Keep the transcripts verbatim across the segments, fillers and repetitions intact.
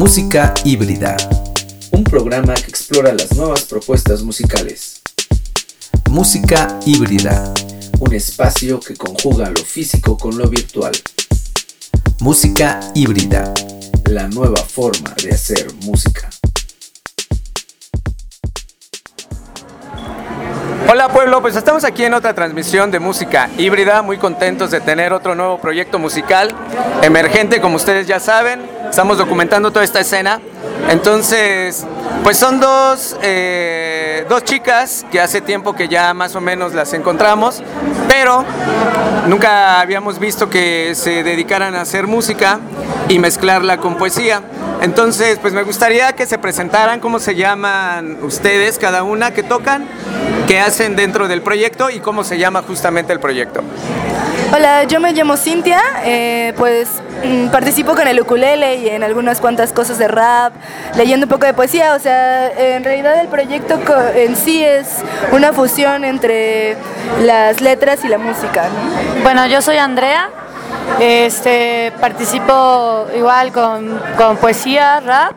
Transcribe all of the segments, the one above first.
Música híbrida, un programa que explora las nuevas propuestas musicales. Música híbrida, un espacio que conjuga lo físico con lo virtual. Música híbrida, la nueva forma de hacer música. Hola pueblo, pues estamos aquí en otra transmisión de Música Híbrida, muy contentos de tener otro nuevo proyecto musical emergente, como ustedes ya saben, estamos documentando toda esta escena. Entonces, pues son dos, eh, dos chicas que hace tiempo que ya más o menos las encontramos, pero nunca habíamos visto que se dedicaran a hacer música y mezclarla con poesía. Entonces, pues me gustaría que se presentaran, cómo se llaman ustedes, cada una, qué tocan, qué hacen dentro del proyecto y cómo se llama justamente el proyecto. Hola, yo me llamo Cintia, eh, pues mm, participo con el ukulele y en algunas cuantas cosas de rap, leyendo un poco de poesía, o sea, en realidad el proyecto en sí es una fusión entre las letras y la música, ¿no? Bueno, yo soy Andrea, este, participo igual con, con poesía, rap.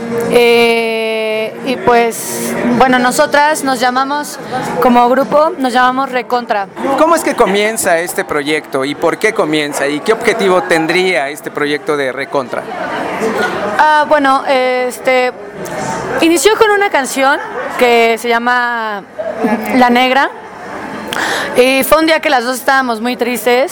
Eh, y pues bueno, nosotras nos llamamos como grupo, nos llamamos Recontra. ¿Cómo es que comienza este proyecto y por qué comienza y qué objetivo tendría este proyecto de Recontra? Ah, bueno, este inició con una canción que se llama La Negra. Y fue un día que las dos estábamos muy tristes,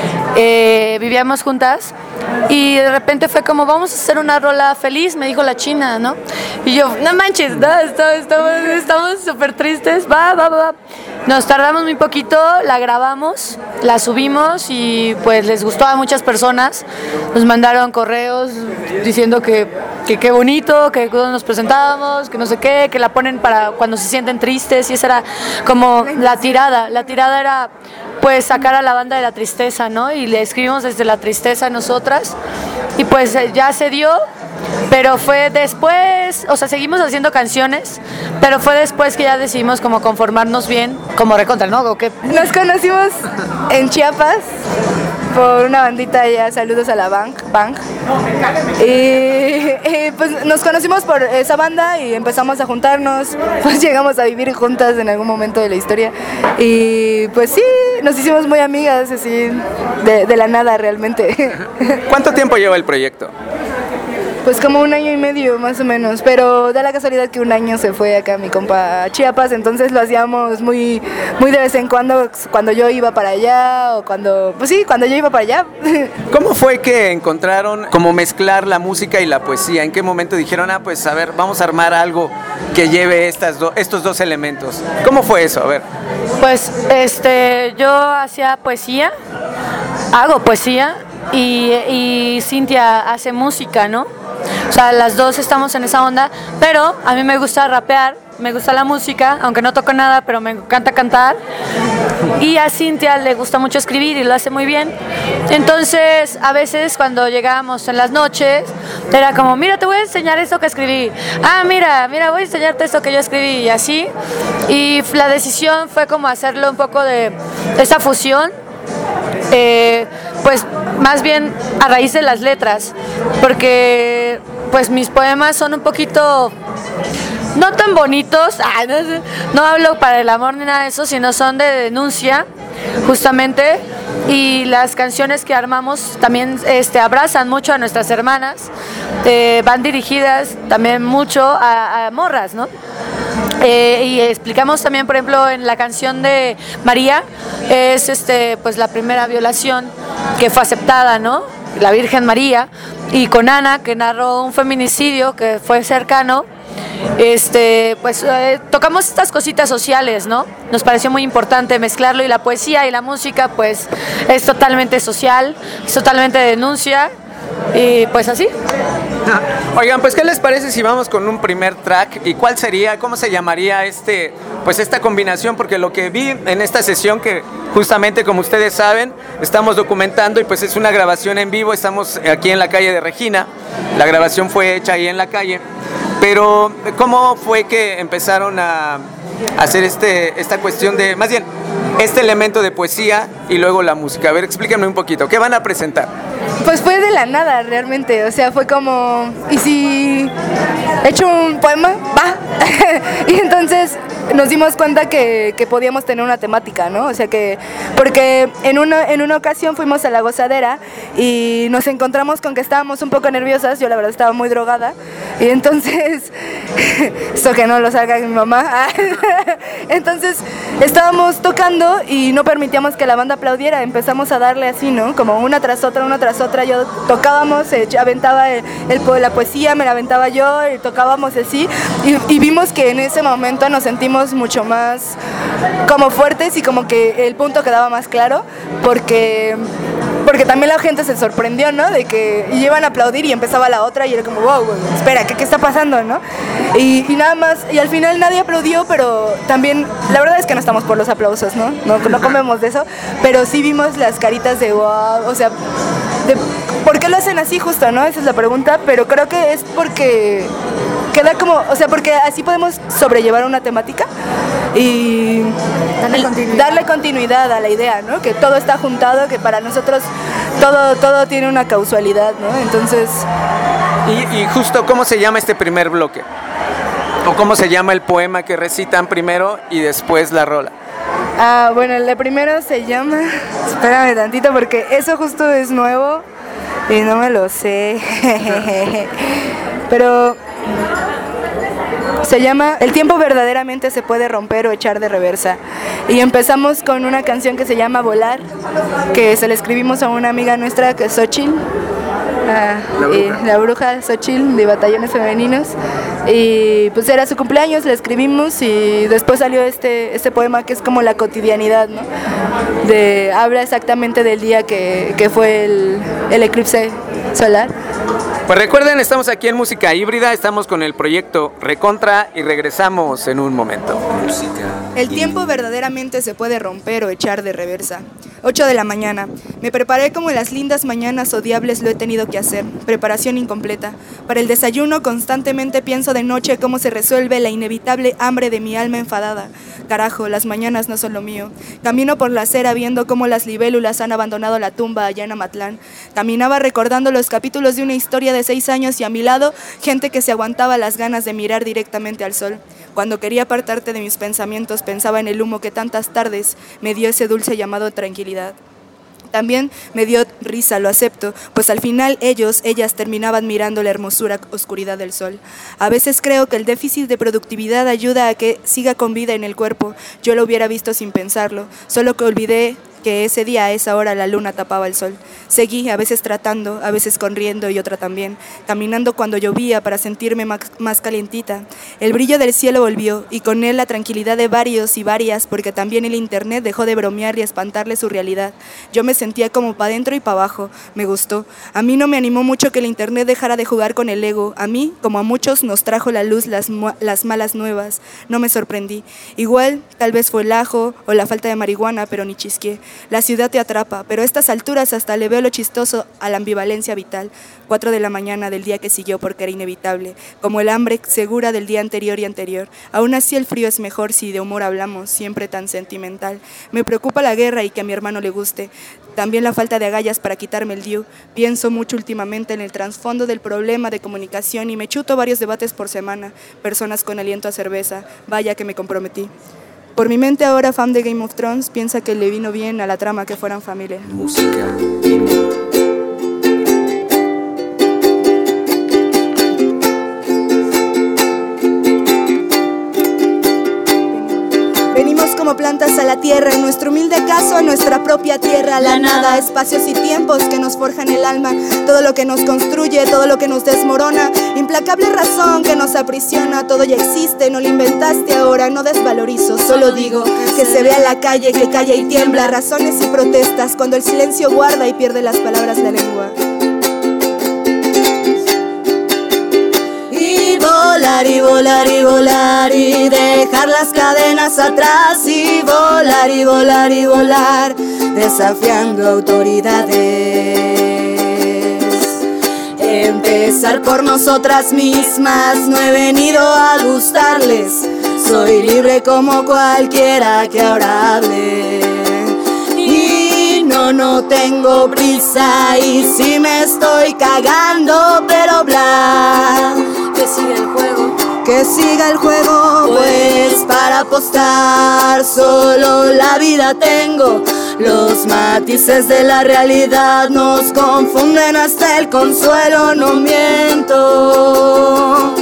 eh, vivíamos juntas y de repente fue como, vamos a hacer una rola feliz, me dijo la China, ¿no? Y yo, no manches, no, estamos súper tristes, va, va, va. Nos tardamos muy poquito, la grabamos, la subimos y pues les gustó a muchas personas. Nos mandaron correos diciendo que que qué bonito, que cuando nos presentábamos, que no sé qué, que la ponen para cuando se sienten tristes, y esa era como la tirada. La tirada era pues sacar a la banda de la tristeza, ¿no? Y le escribimos desde la tristeza a nosotras y pues ya se dio. Pero fue después, o sea, seguimos haciendo canciones, pero fue después que ya decidimos como conformarnos bien, como Recontra, ¿no? ¿O qué? Nos conocimos en Chiapas por una bandita allá, saludos a la Bang, Bang. Y, y pues nos conocimos por esa banda y empezamos a juntarnos, pues llegamos a vivir juntas en algún momento de la historia. Y pues sí, nos hicimos muy amigas, así, de, de la nada realmente. ¿Cuánto tiempo lleva el proyecto? Pues como un año y medio más o menos, pero da la casualidad que un año se fue acá mi compa a Chiapas, entonces lo hacíamos muy, muy de vez en cuando, cuando yo iba para allá o cuando, pues sí, cuando yo iba para allá. ¿Cómo fue que encontraron cómo mezclar la música y la poesía? ¿En qué momento dijeron, ah, pues a ver, vamos a armar algo que lleve estas do- estos dos elementos? ¿Cómo fue eso? A ver. Pues este, yo hacía poesía, hago poesía y, y Cintia hace música, ¿no? O sea, las dos estamos en esa onda, pero a mí me gusta rapear, me gusta la música, aunque no toco nada, pero me encanta cantar. Y a Cintia le gusta mucho escribir y lo hace muy bien. Entonces, a veces cuando llegábamos en las noches, era como, mira, te voy a enseñar esto que escribí. Ah, mira, mira, voy a enseñarte esto que yo escribí, y así. Y la decisión fue como hacerlo un poco de esa fusión. Eh, pues más bien a raíz de las letras, porque pues mis poemas son un poquito no tan bonitos, ah, no, no hablo para el amor ni nada de eso, sino son de denuncia justamente, y las canciones que armamos también este, abrazan mucho a nuestras hermanas, eh, van dirigidas también mucho a, a morras, ¿no? Eh, y explicamos también, por ejemplo, en la canción de María, es este, pues la primera violación que fue aceptada, ¿no? La Virgen María, y con Ana, que narró un feminicidio que fue cercano, este, pues eh, tocamos estas cositas sociales, ¿no? Nos pareció muy importante mezclarlo, y la poesía y la música, pues es totalmente social, es totalmente denuncia, y pues así. Oigan, pues ¿qué les parece si vamos con un primer track? ¿Y cuál sería, cómo se llamaría este, pues esta combinación? Porque lo que vi en esta sesión, que justamente como ustedes saben, estamos documentando, y pues es una grabación en vivo, estamos aquí en la calle de Regina, la grabación fue hecha ahí en la calle, pero ¿cómo fue que empezaron a hacer este, esta cuestión de, más bien, este elemento de poesía y luego la música? A ver, explíquenme un poquito, ¿qué van a presentar? Pues fue de la nada realmente, o sea, fue como, ¿y si he hecho un poema? Va. Y entonces nos dimos cuenta que, que podíamos tener una temática, ¿no? O sea que, porque en una, en una ocasión fuimos a la gozadera y nos encontramos con que estábamos un poco nerviosas, yo la verdad estaba muy drogada, y entonces, eso que no lo salga mi mamá, entonces estábamos tocando y no permitíamos que la banda aplaudiera, empezamos a darle así, ¿no? Como una tras otra, una tras otra, yo tocábamos, eh, aventaba el, el, la poesía, me la aventaba yo, y tocábamos así, y, y vimos que en ese momento nos sentimos mucho más como fuertes y como que el punto quedaba más claro, porque porque también la gente se sorprendió, ¿no? De que y iban a aplaudir y empezaba la otra y era como, wow, espera, ¿qué, qué está pasando, no? Y, y nada más, y al final nadie aplaudió, pero también, la verdad es que no estamos por los aplausos, ¿no? No, no comemos de eso, pero sí vimos las caritas de wow, o sea, de, ¿por qué lo hacen así justo, no? Esa es la pregunta, pero creo que es porque queda como, o sea, porque así podemos sobrellevar una temática y darle continuidad. darle continuidad a la idea, ¿no? Que todo está juntado, que para nosotros todo, todo tiene una causalidad, ¿no? Entonces... Y, y justo, ¿cómo se llama este primer bloque? ¿O cómo se llama el poema que recitan primero y después la rola? Ah, bueno, el de primero se llama... Espérame tantito porque eso justo es nuevo y no me lo sé. Pero... se llama El tiempo verdaderamente se puede romper o echar de reversa. Y empezamos con una canción que se llama Volar, que se la escribimos a una amiga nuestra que es Xochitl, la, la bruja, y, la bruja Xochitl de Batallones Femeninos. Y pues era su cumpleaños, la escribimos y después salió este, este poema que es como la cotidianidad, ¿no? De, habla exactamente del día que, que fue el, el eclipse solar. Pues recuerden, estamos aquí en Música Híbrida, estamos con el proyecto Recontra y regresamos en un momento. El tiempo verdaderamente se puede romper o echar de reversa. ocho de la mañana. Me preparé como en las lindas mañanas odiables lo he tenido que hacer. Preparación incompleta. Para el desayuno constantemente pienso de noche cómo se resuelve la inevitable hambre de mi alma enfadada. Carajo, las mañanas no son lo mío. Camino por la acera viendo cómo las libélulas han abandonado la tumba allá en Amatlán. Caminaba recordando los capítulos de una historia de seis años y a mi lado, gente que se aguantaba las ganas de mirar directamente al sol. Cuando quería apartarte de mis pensamientos, pensaba en el humo que tantas tardes me dio ese dulce llamado tranquilidad. También me dio risa, lo acepto, pues al final ellos, ellas terminaban mirando la hermosura oscuridad del sol. A veces creo que el déficit de productividad ayuda a que siga con vida en el cuerpo. Yo lo hubiera visto sin pensarlo, solo que olvidé que ese día a esa hora la luna tapaba el sol. Seguí, a veces tratando, a veces corriendo y otra también, caminando cuando llovía para sentirme más, más calientita. El brillo del cielo volvió y con él la tranquilidad de varios y varias, porque también el internet dejó de bromear y espantarle su realidad. Yo me sentía como para adentro y para abajo, me gustó. A mí no me animó mucho que el internet dejara de jugar con el ego. A mí, como a muchos, nos trajo la luz las, las malas nuevas. No me sorprendí. Igual, tal vez fue el ajo o la falta de marihuana, pero ni chisqué. La ciudad te atrapa, pero a estas alturas hasta le veo lo chistoso a la ambivalencia vital. Cuatro de la mañana del día que siguió porque era inevitable, como el hambre segura del día anterior y anterior. Aún así el frío es mejor si de humor hablamos, siempre tan sentimental. Me preocupa la guerra y que a mi hermano le guste. También la falta de agallas para quitarme el diu. Pienso mucho últimamente en el trasfondo del problema de comunicación y me chuto varios debates por semana. Personas con aliento a cerveza, vaya que me comprometí. Por mi mente ahora, fan de Game of Thrones, piensa que le vino bien a la trama que fueran familia. Música. Venimos como plantas a la tierra, en nuestro humilde caso a nuestra propia tierra, la nada, espacios y tiempos que nos forjan el alma, todo lo que nos construye, todo lo que nos desmorona, implacable razón que nos aprisiona, todo ya existe, no lo inventaste ahora, no desvalorizo, solo digo que se vea la calle, que calla y tiembla, razones y protestas, cuando el silencio guarda y pierde las palabras la lengua. Volar y volar y volar y dejar las cadenas atrás y volar y volar y volar desafiando autoridades. Empezar por nosotras mismas, no he venido a gustarles, soy libre como cualquiera que ahora hable. Y no yo no tengo prisa y si me estoy cagando, pero bla, Que siga el juego, que siga el juego, pues para apostar solo la vida tengo. Los matices de la realidad nos confunden hasta el consuelo, no miento.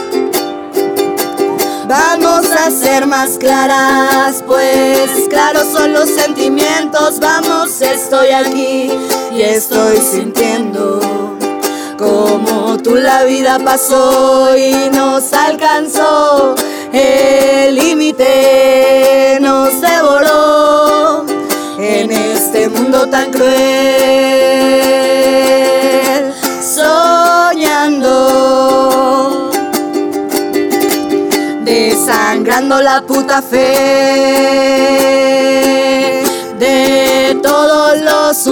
Vamos a ser más claras, pues claros son los sentimientos. Vamos, estoy aquí y estoy sintiendo como tú la vida pasó y nos alcanzó. El límite nos devoró en este mundo tan cruel, soñando, desangrando la puta fe de todos los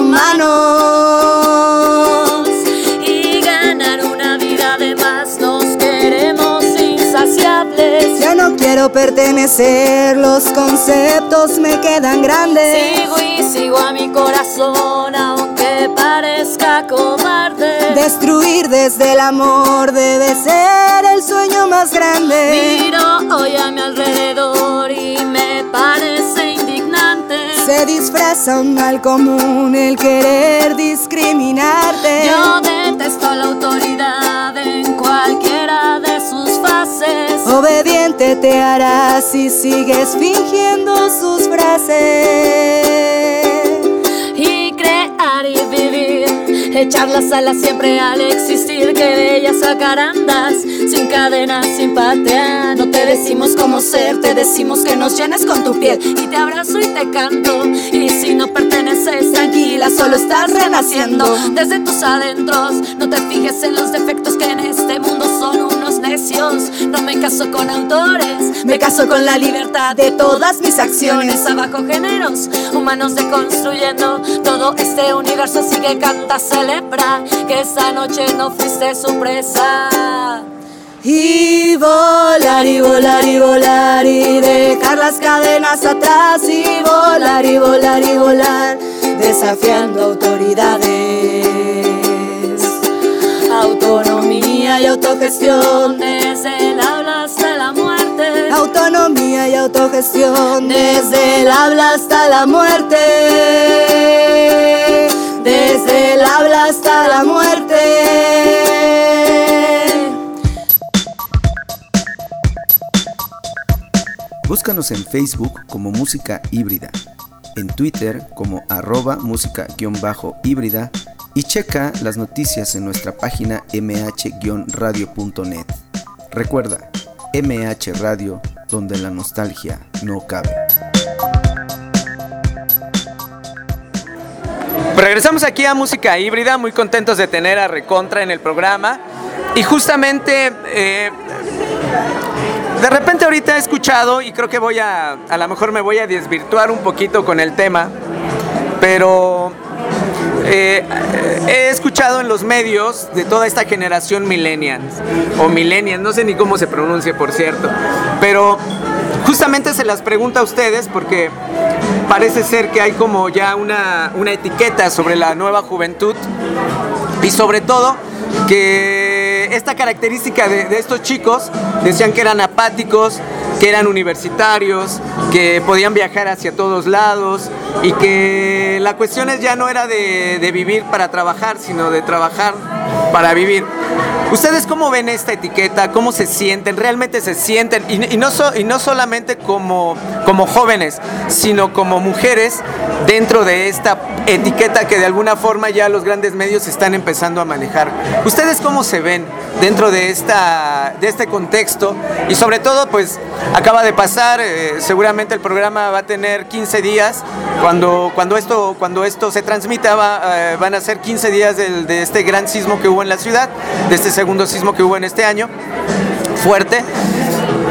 humanos. y ganar una vida de más. Nos queremos insaciables. Ya no quiero pertenecer, los conceptos me quedan grandes. Sigo y sigo a mi corazón, aunque parezca cobarde. Destruir desde el amor debe ser el sueño más grande. Miro hoy a mi alrededor y me parece indignante. Se disfraza un mal común el querer discriminarte. Yo detesto la autoridad en cualquiera de sus fases. Obediente te harás si sigues fingiendo sus frases. Y crear y vivir, echar las alas siempre al existir. Que bellas jacarandas, sin cadenas, sin patear. No te decimos cómo ser, te decimos que nos llenes con tu piel. Y te abrazo y te canto, y si no perteneces, tranquila, solo estás renaciendo desde tus adentros. No te fijes en los defectos que en este mundo son unos necios. No me caso con autores, me caso con la libertad de todas mis acciones. Abajo géneros humanos deconstruyendo todo este universo, así que canta, celebra que esta noche no fuiste su presa. Y volar y volar y volar y dejar las cadenas atrás. Y volar y volar y volar desafiando autoridades. Autonomía y autogestión Desde el habla hasta la muerte. Autonomía y autogestión desde el habla hasta la muerte. Desde el habla hasta la muerte. Búscanos en Facebook como Música Híbrida, en Twitter como arroba música-híbrida y checa las noticias en nuestra página m h radio punto net. Recuerda, M H Radio, donde la nostalgia no cabe. Pues regresamos aquí a Música Híbrida, muy contentos de tener a Recontra en el programa. Y justamente, eh, de repente ahorita he escuchado, y creo que voy a, a lo mejor me voy a desvirtuar un poquito con el tema, pero eh, he escuchado en los medios de toda esta generación millennials, o millennials, no sé ni cómo se pronuncia, por cierto, pero justamente se las pregunto a ustedes porque parece ser que hay como ya una, una etiqueta sobre la nueva juventud y sobre todo que esta característica de, de estos chicos decían que eran apáticos, que eran universitarios, que podían viajar hacia todos lados y que la cuestión es ya no era de, de vivir para trabajar, sino de trabajar para vivir. ¿Ustedes cómo ven esta etiqueta? ¿Cómo se sienten? ¿Realmente se sienten? Y, y, no, so, y no solamente como, como jóvenes, sino como mujeres dentro de esta etiqueta que de alguna forma ya los grandes medios están empezando a manejar. ¿Ustedes cómo se ven dentro de, esta, de este contexto? Y sobre todo, pues acaba de pasar, eh, seguramente el programa va a tener quince días. Cuando, cuando, esto, cuando esto se transmita, va, eh, van a ser quince días de, de este gran sismo que hubo en la ciudad, de este segundo sismo que hubo en este año, fuerte.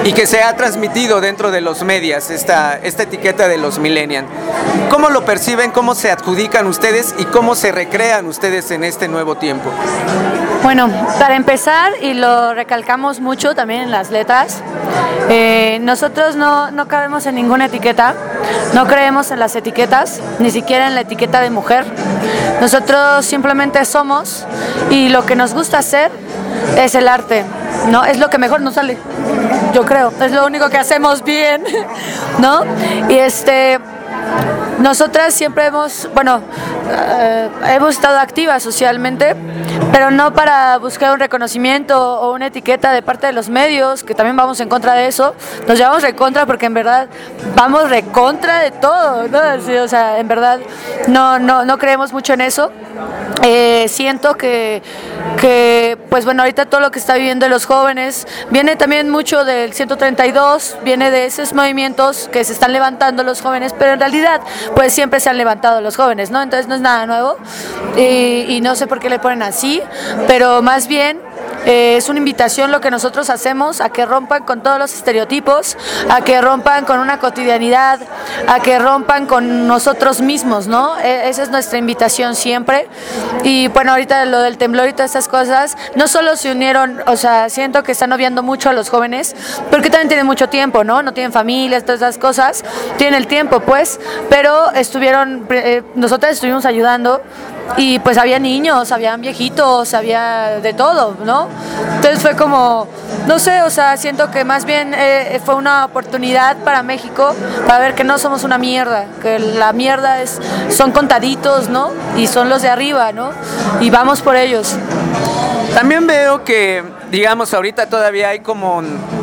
y que se ha transmitido dentro de los medios, esta, esta etiqueta de los millennials. ¿Cómo lo perciben? ¿Cómo se adjudican ustedes y cómo se recrean ustedes en este nuevo tiempo? Bueno, para empezar, y lo recalcamos mucho también en las letras, eh, nosotros no, no cabemos en ninguna etiqueta, no creemos en las etiquetas, ni siquiera en la etiqueta de mujer. Nosotros simplemente somos, y lo que nos gusta hacer es el arte, ¿no? Es lo que mejor nos sale, yo creo, es lo único que hacemos bien, ¿no? Y este... Nosotras siempre hemos, bueno, eh, hemos estado activas socialmente, pero no para buscar un reconocimiento o una etiqueta de parte de los medios, que también vamos en contra de eso. Nos llevamos recontra porque en verdad vamos recontra de todo, ¿no? Sí, o sea, en verdad no, no, no creemos mucho en eso. Eh, siento que, que, pues bueno, ahorita todo lo que está viviendo los jóvenes viene también mucho del ciento treinta y dos, viene de esos movimientos que se están levantando los jóvenes, pero en realidad pues siempre se han levantado los jóvenes, ¿no? Entonces no es nada nuevo y, y no sé por qué le ponen así, pero más bien Eh, es una invitación lo que nosotros hacemos a que rompan con todos los estereotipos, a que rompan con una cotidianidad, a que rompan con nosotros mismos, ¿no? E- esa es nuestra invitación siempre. Y bueno, ahorita lo del temblor y todas esas cosas, no solo se unieron, o sea, siento que están obviando mucho a los jóvenes, porque también tienen mucho tiempo, ¿no? No tienen familias, todas esas cosas, tienen el tiempo, pues, pero estuvieron, eh, nosotros estuvimos ayudando. Y pues había niños, habían viejitos, había de todo, ¿no? Entonces fue como, no sé, o sea, siento que más bien eh, fue una oportunidad para México para ver que no somos una mierda, que la mierda es, son contaditos, ¿no? Y son los de arriba, ¿no? Y vamos por ellos. También veo que, digamos, ahorita todavía hay como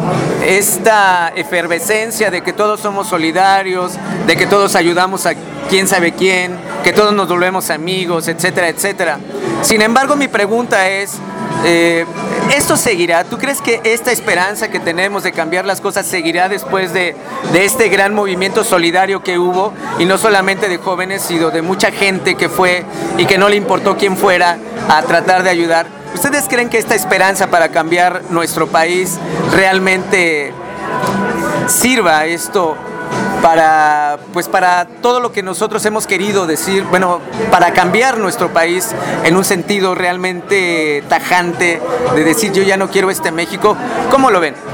esta efervescencia de que todos somos solidarios, de que todos ayudamos a quién sabe quién, que todos nos volvemos amigos, etcétera, etcétera. Sin embargo, mi pregunta es, eh, ¿esto seguirá? ¿Tú crees que esta esperanza que tenemos de cambiar las cosas seguirá después de, de este gran movimiento solidario que hubo? Y no solamente de jóvenes, sino de mucha gente que fue y que no le importó quién fuera a tratar de ayudar. ¿Ustedes creen que esta esperanza para cambiar nuestro país realmente sirva esto para, pues para todo lo que nosotros hemos querido decir, bueno, para cambiar nuestro país en un sentido realmente tajante de decir yo ya no quiero este México? ¿Cómo lo ven?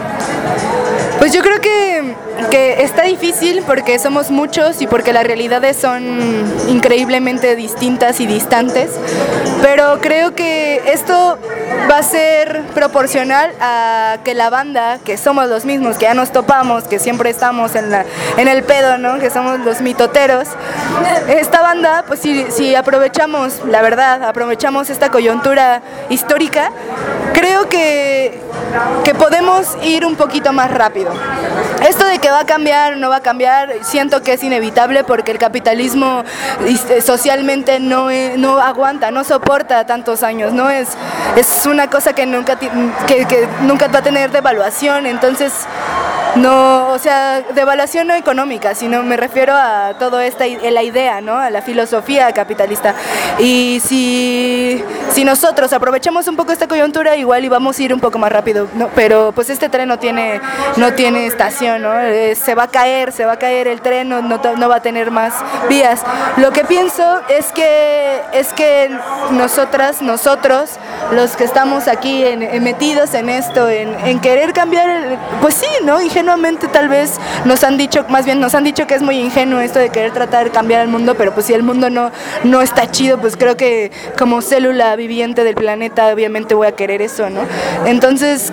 Pues yo creo que, que está difícil porque somos muchos y porque las realidades son increíblemente distintas y distantes, pero creo que esto va a ser proporcional a que la banda, que somos los mismos, que ya nos topamos, que siempre estamos en, la, en el pedo, ¿no? Que somos los mitoteros. Esta banda, pues si, si aprovechamos, la verdad, aprovechamos esta coyuntura histórica, creo que, que podemos ir un poquito más rápido. Esto de que va a cambiar o no va a cambiar, siento que es inevitable porque el capitalismo socialmente no, no aguanta, no soporta tantos años, ¿no? Es, es una cosa que nunca, que, que nunca va a tener devaluación, entonces no, o sea, devaluación no económica, sino me refiero a toda esta la idea, ¿no? A la filosofía capitalista. Y si, si nosotros aprovechamos un poco esta coyuntura, igual íbamos a ir un poco más rápido, ¿no? Pero pues este tren no tiene, no tiene estación, ¿no? Eh, se va a caer, se va a caer el tren, no, no, no va a tener más vías. Lo que pienso es que, es que nosotras, nosotros, los que estamos aquí en, en metidos en esto, en, en querer cambiar, el, pues sí, ¿no? Ingenuamente tal vez nos han dicho, más bien nos han dicho que es muy ingenuo esto de querer tratar de cambiar el mundo, pero pues si el mundo no, no está chido, pues creo que como célula viviente del planeta obviamente voy a querer eso, ¿no? Entonces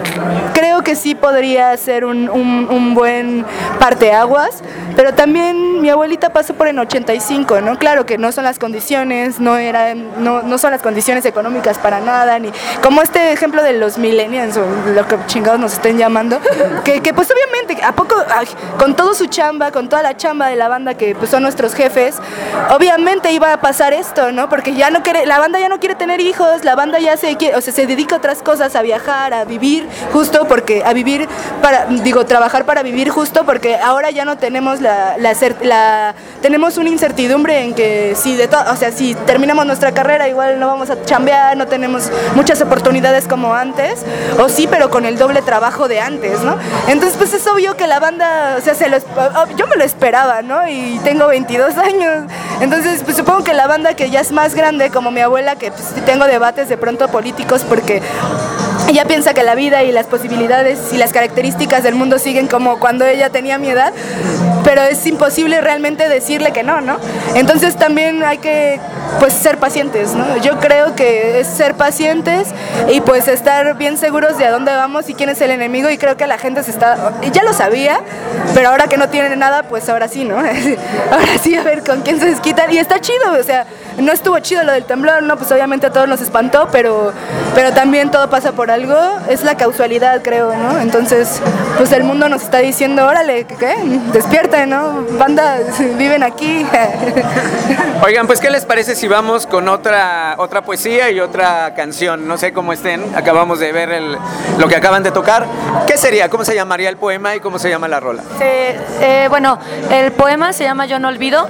creo que sí podría ser un, un, un buen parteaguas, pero también mi abuelita pasó por en ochenta y cinco, ¿no? Claro que no son las condiciones, no eran, no, no son las condiciones económicas para nada, ni como este ejemplo de los millennials o lo que chingados nos estén llamando, que, que pues obviamente, ¿a poco? Ay, con todo su chamba, con toda la chamba de la banda que pues son nuestros jefes, obviamente iba a pasar esto, ¿no? Porque ya no quiere, la banda ya no quiere tener hijos, la banda ya se quiere, o sea, se dedica a otras cosas, a viajar, a vivir, justo porque, a vivir para, digo, trabajar para vivir justo porque ahora ya no tenemos la, la, la tenemos una incertidumbre en que si de todo, o sea, si terminamos nuestra carrera igual no vamos a chambear, no tenemos tenemos muchas oportunidades como antes, o sí, pero con el doble trabajo de antes, ¿no? Entonces, pues es obvio que la banda, o sea, se lo, yo me lo esperaba, ¿no? Y tengo veintidós años, entonces, pues supongo que la banda que ya es más grande, como mi abuela, que pues, tengo debates de pronto políticos porque ella piensa que la vida y las posibilidades y las características del mundo siguen como cuando ella tenía mi edad, pero es imposible realmente decirle que no, ¿no? Entonces también hay que, pues, ser pacientes, ¿no? Yo creo que es ser pacientes y pues estar bien seguros de a dónde vamos y quién es el enemigo, y creo que la gente se está, ya lo sabía, pero ahora que no tienen nada, pues ahora sí, ¿no? Ahora sí, a ver con quién se desquitan, y está chido, o sea, no estuvo chido lo del temblor, ¿no? Pues obviamente a todos nos espantó, pero, pero también todo pasa por algo, es la causalidad, creo, ¿no? Entonces, pues el mundo nos está diciendo, órale, ¿qué? Despierten, ¿no? Banda, viven aquí. Oigan, pues, ¿qué les parece si vamos con otra, otra poesía y otra canción? No sé cómo estén, acabamos de ver el, lo que acaban de tocar. ¿Qué sería? ¿Cómo se llamaría el poema y cómo se llama la rola? Sí, eh, bueno, el poema se llama Yo no olvido.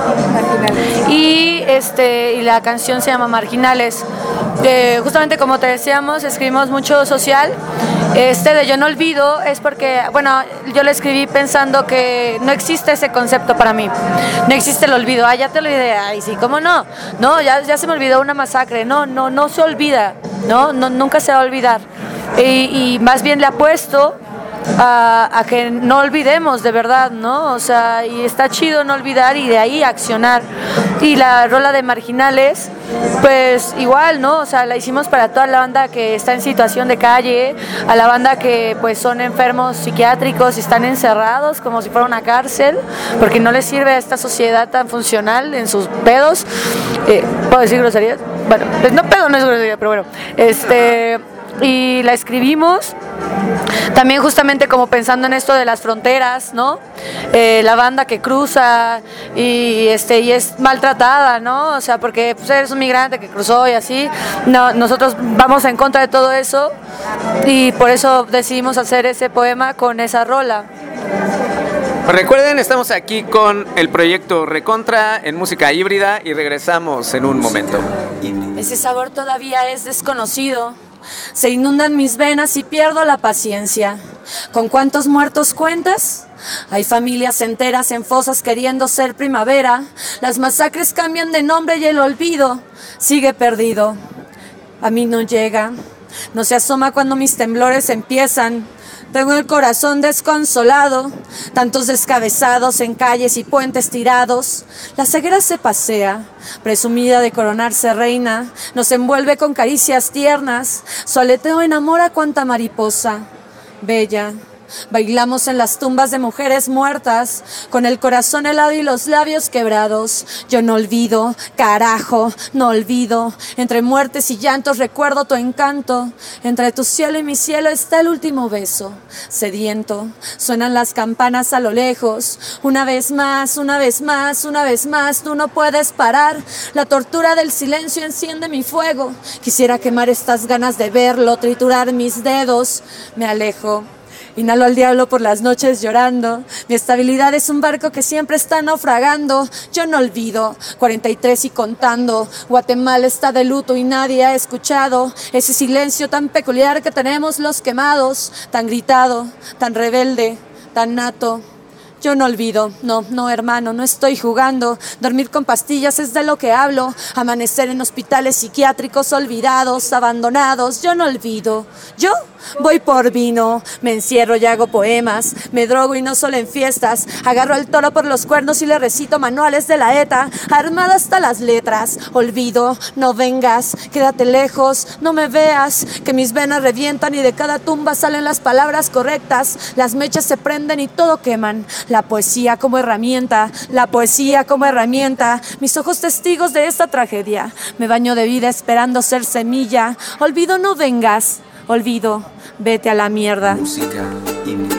Y, este, y la canción se llama Marginales. Eh, justamente como te decíamos, escribimos mucho social. Este de Yo no olvido es porque, bueno, yo lo escribí pensando que no existe ese concepto para mí. No existe el olvido. Ah, ya te olvidé. Ay, sí, ¿cómo no? No, ya, ya se me olvidó una masacre. No, no, no se olvida. No, no nunca se va a olvidar. Y, y más bien le apuesto A, a que no olvidemos de verdad, ¿no? O sea, y está chido no olvidar y de ahí accionar. Y la rola de Marginales, pues igual, ¿no? O sea, la hicimos para toda la banda que está en situación de calle, a la banda que pues son enfermos psiquiátricos y están encerrados como si fuera una cárcel, porque no les sirve a esta sociedad tan funcional en sus pedos. Eh, ¿Puedo decir groserías? Bueno, pues no pedo, no es grosería, pero bueno. Este... Y la escribimos también justamente como pensando en esto de las fronteras, ¿no? Eh, la banda que cruza y, este, y es maltratada, ¿no? O sea, porque pues, eres un migrante que cruzó y así. No, nosotros vamos en contra de todo eso y por eso decidimos hacer ese poema con esa rola. Recuerden, estamos aquí con el proyecto Recontra en música híbrida y regresamos en un momento. Ese sabor todavía es desconocido. Se inundan mis venas y pierdo la paciencia. ¿Con cuántos muertos cuentas? Hay familias enteras en fosas queriendo ser primavera. Las masacres cambian de nombre y el olvido sigue perdido. A mí no llega, no se asoma cuando mis temblores empiezan. Tengo el corazón desconsolado, tantos descabezados en calles y puentes tirados. La ceguera se pasea, presumida de coronarse reina, nos envuelve con caricias tiernas, su aleteo enamora cuanta mariposa bella. Bailamos en las tumbas de mujeres muertas, con el corazón helado y los labios quebrados. Yo no olvido, carajo, no olvido. Entre muertes y llantos recuerdo tu encanto. Entre tu cielo y mi cielo está el último beso. Sediento, suenan las campanas a lo lejos. Una vez más, una vez más, una vez más, tú no puedes parar. La tortura del silencio enciende mi fuego. Quisiera quemar estas ganas de verlo, triturar mis dedos. Me alejo. Inhalo al diablo por las noches llorando. Mi estabilidad es un barco que siempre está naufragando. Yo no olvido, cuarenta y tres y contando. Guatemala está de luto y nadie ha escuchado ese silencio tan peculiar que tenemos los quemados. Tan gritado, tan rebelde, tan nato. Yo no olvido, no, no hermano, no estoy jugando. Dormir con pastillas es de lo que hablo. Amanecer en hospitales psiquiátricos olvidados, abandonados. Yo no olvido, yo voy por vino. Me encierro y hago poemas. Me drogo y no solo en fiestas. Agarro al toro por los cuernos y le recito manuales de la ETA. Armada hasta las letras. Olvido, no vengas, quédate lejos, no me veas. Que mis venas revientan y de cada tumba salen las palabras correctas. Las mechas se prenden y todo queman. La poesía como herramienta, la poesía como herramienta. Mis ojos testigos de esta tragedia. Me baño de vida esperando ser semilla. Olvido, no vengas. Olvido, vete a la mierda. Música híbrida.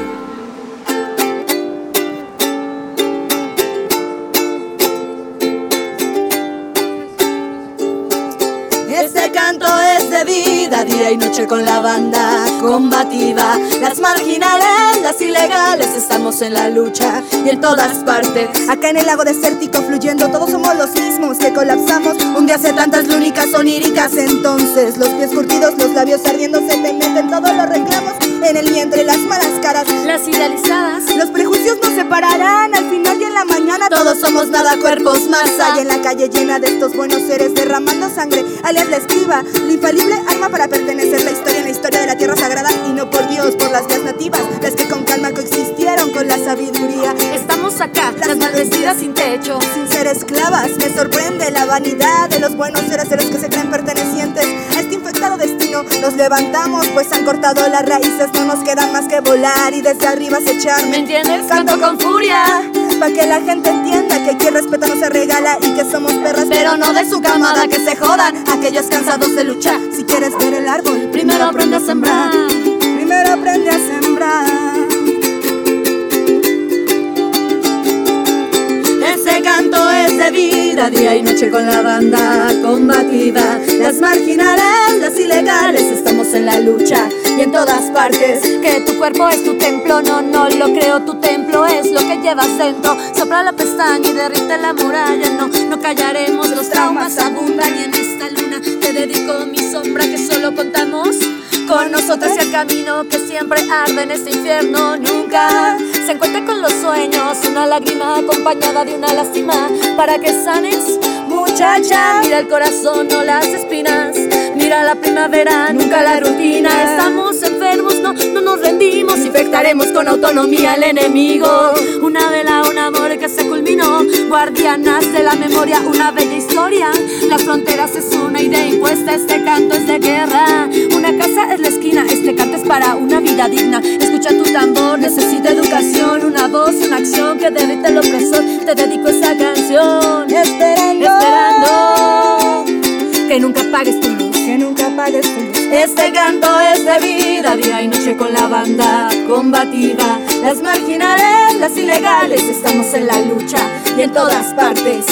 Este canto es de vida, vida, día y noche con la banda combativa. Las marginales, las ilegales, estamos en la lucha y en todas partes. Acá en el lago desértico fluyendo, todos somos los mismos que colapsamos. Un día hace tantas lúnicas oníricas, entonces los pies curtidos, los labios ardiendo, se te meten todos los reclamos en el vientre, las malas caras, las idealizadas. Los prejuicios nos separarán al final y en la mañana. Todos somos nada, cuerpos masa. Y en la calle llena de estos buenos seres derramando sangre, alias la escriba, la infalible arma para pertenecer. La historia en la historia de la tierra sagrada, y no por Dios, por las vías nativas, las que con calma coexistieron con la sabiduría. Estamos acá, las, las maldecidas sin techo, sin ser esclavas. Me sorprende la vanidad de los buenos seres, de los que se creen pertenecientes a este infectado destino. Nos levantamos pues han cortado las raíces, no nos queda más que volar y desde arriba acecharme. ¿Me entiendes? Canto con furia, pa' que la gente entienda que aquí el respeto no se regala y que somos perras, pero no de su camada, que se jodan aquellos cansados de luchar. Si quieres ver el árbol, primero aprende a sembrar. Primero aprende a sembrar. Este canto es de vida, día y noche con la banda combativa. Las marginales, las ilegales, estamos en la lucha y en todas partes. Que tu cuerpo es tu templo, no, no lo creo, tu templo es lo que llevas dentro. Sopla la pestaña y derrite la muralla, no, no callaremos, los traumas abundan. Y en esta luna te dedico mi sombra, que solo contamos con nosotros, y el camino que siempre arde en este infierno nunca se encuentra con los sueños. Una lágrima acompañada de una lástima para que sanes, muchacha. Mira el corazón, no las espinas. Mira la primavera, nunca la rutina. Estamos enfermos, no, no nos rendimos. Infectaremos con autonomía al enemigo. Una vela, un amor que se culminó. Guardianas de la memoria, una bella historia. Las fronteras es una idea impuesta. Este canto es de guerra. Una casa es la esquina. Este canto es para una vida digna. Escucha tu tambor, necesita educación. Una voz, una acción que derrite el opresor. Te dedico esa canción. Esperando, esperando que nunca apagues tu luz. Que nunca apagues tu luz. Este canto es de vida, día y noche con la banda combativa. Las marginales, las ilegales, estamos en la lucha y en todas partes.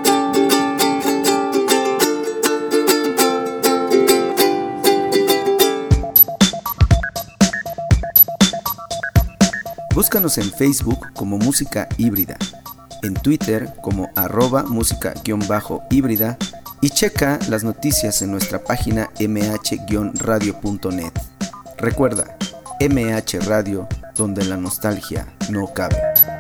Búscanos en Facebook como Música Híbrida, en Twitter como arroba música-híbrida, y checa las noticias en nuestra página m h radio punto net. Recuerda, M H Radio, donde la nostalgia no cabe.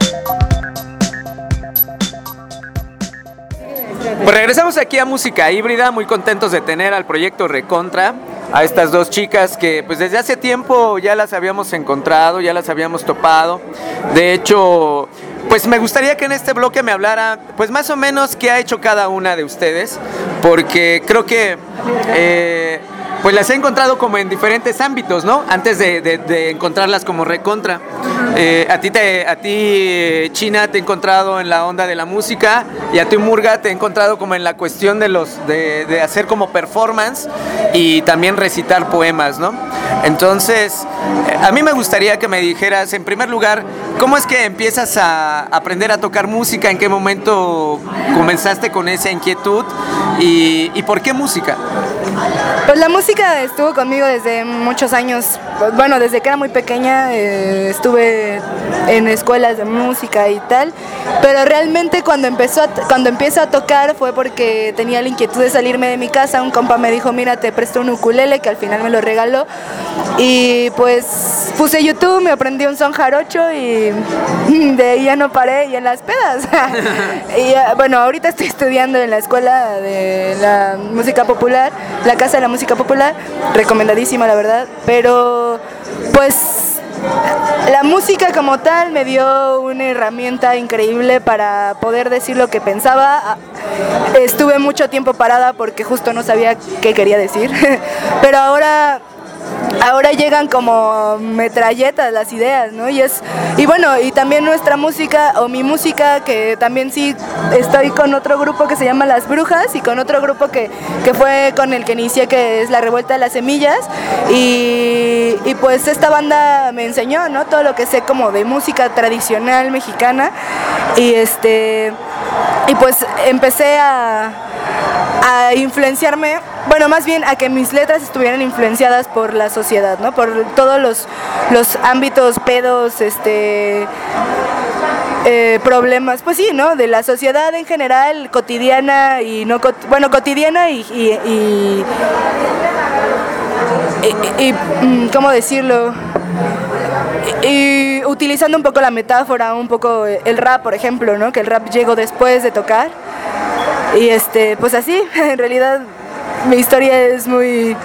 Pues regresamos aquí a Música Híbrida, muy contentos de tener al proyecto Recontra, a estas dos chicas que pues desde hace tiempo ya las habíamos encontrado, ya las habíamos topado. De hecho, pues me gustaría que en este bloque me hablara pues más o menos qué ha hecho cada una de ustedes, porque creo que eh, pues las he encontrado como en diferentes ámbitos, ¿no? Antes de, de, de encontrarlas como Recontra. Eh, a ti, te, a ti, China, te he encontrado en la onda de la música, y a ti, Murga, te he encontrado como en la cuestión de, los, de, de hacer como performance y también recitar poemas, ¿no? Entonces, a mí me gustaría que me dijeras, en primer lugar, ¿cómo es que empiezas a aprender a tocar música? ¿En qué momento comenzaste con esa inquietud? ¿Y, y por qué música? Pues la música estuvo conmigo desde muchos años. Bueno, desde que era muy pequeña eh, estuve en escuelas de música y tal, pero realmente cuando empezó a, cuando empiezo a tocar fue porque tenía la inquietud de salirme de mi casa. Un compa me dijo, mira, te presto un ukulele, que al final me lo regaló, y pues puse YouTube, me aprendí un son jarocho y de ahí ya no paré, y en las pedas. Y bueno, ahorita estoy estudiando en la escuela de la música popular, la Casa de la Música Popular, recomendadísima la verdad, pero pues la música como tal me dio una herramienta increíble para poder decir lo que pensaba. Estuve mucho tiempo parada porque justo no sabía qué quería decir, pero ahora ahora llegan como metralletas las ideas, ¿no? Y es y bueno, y también nuestra música, o mi música, que también sí estoy con otro grupo que se llama Las Brujas, y con otro grupo que, que fue con el que inicié, que es La Revuelta de las Semillas, y, y pues esta banda me enseñó, ¿no? Todo lo que sé como de música tradicional mexicana, y este y pues empecé a a influenciarme, bueno, más bien a que mis letras estuvieran influenciadas por la sociedad, ¿no? Por todos los, los ámbitos, pedos, este... Eh, problemas, pues sí, ¿no? De la sociedad en general, cotidiana y no, cot- bueno, cotidiana y, y, y, y, y, y ¿cómo decirlo? Y, y utilizando un poco la metáfora, un poco el rap, por ejemplo, ¿no? Que el rap llegó después de tocar y este, pues así, en realidad mi historia es muy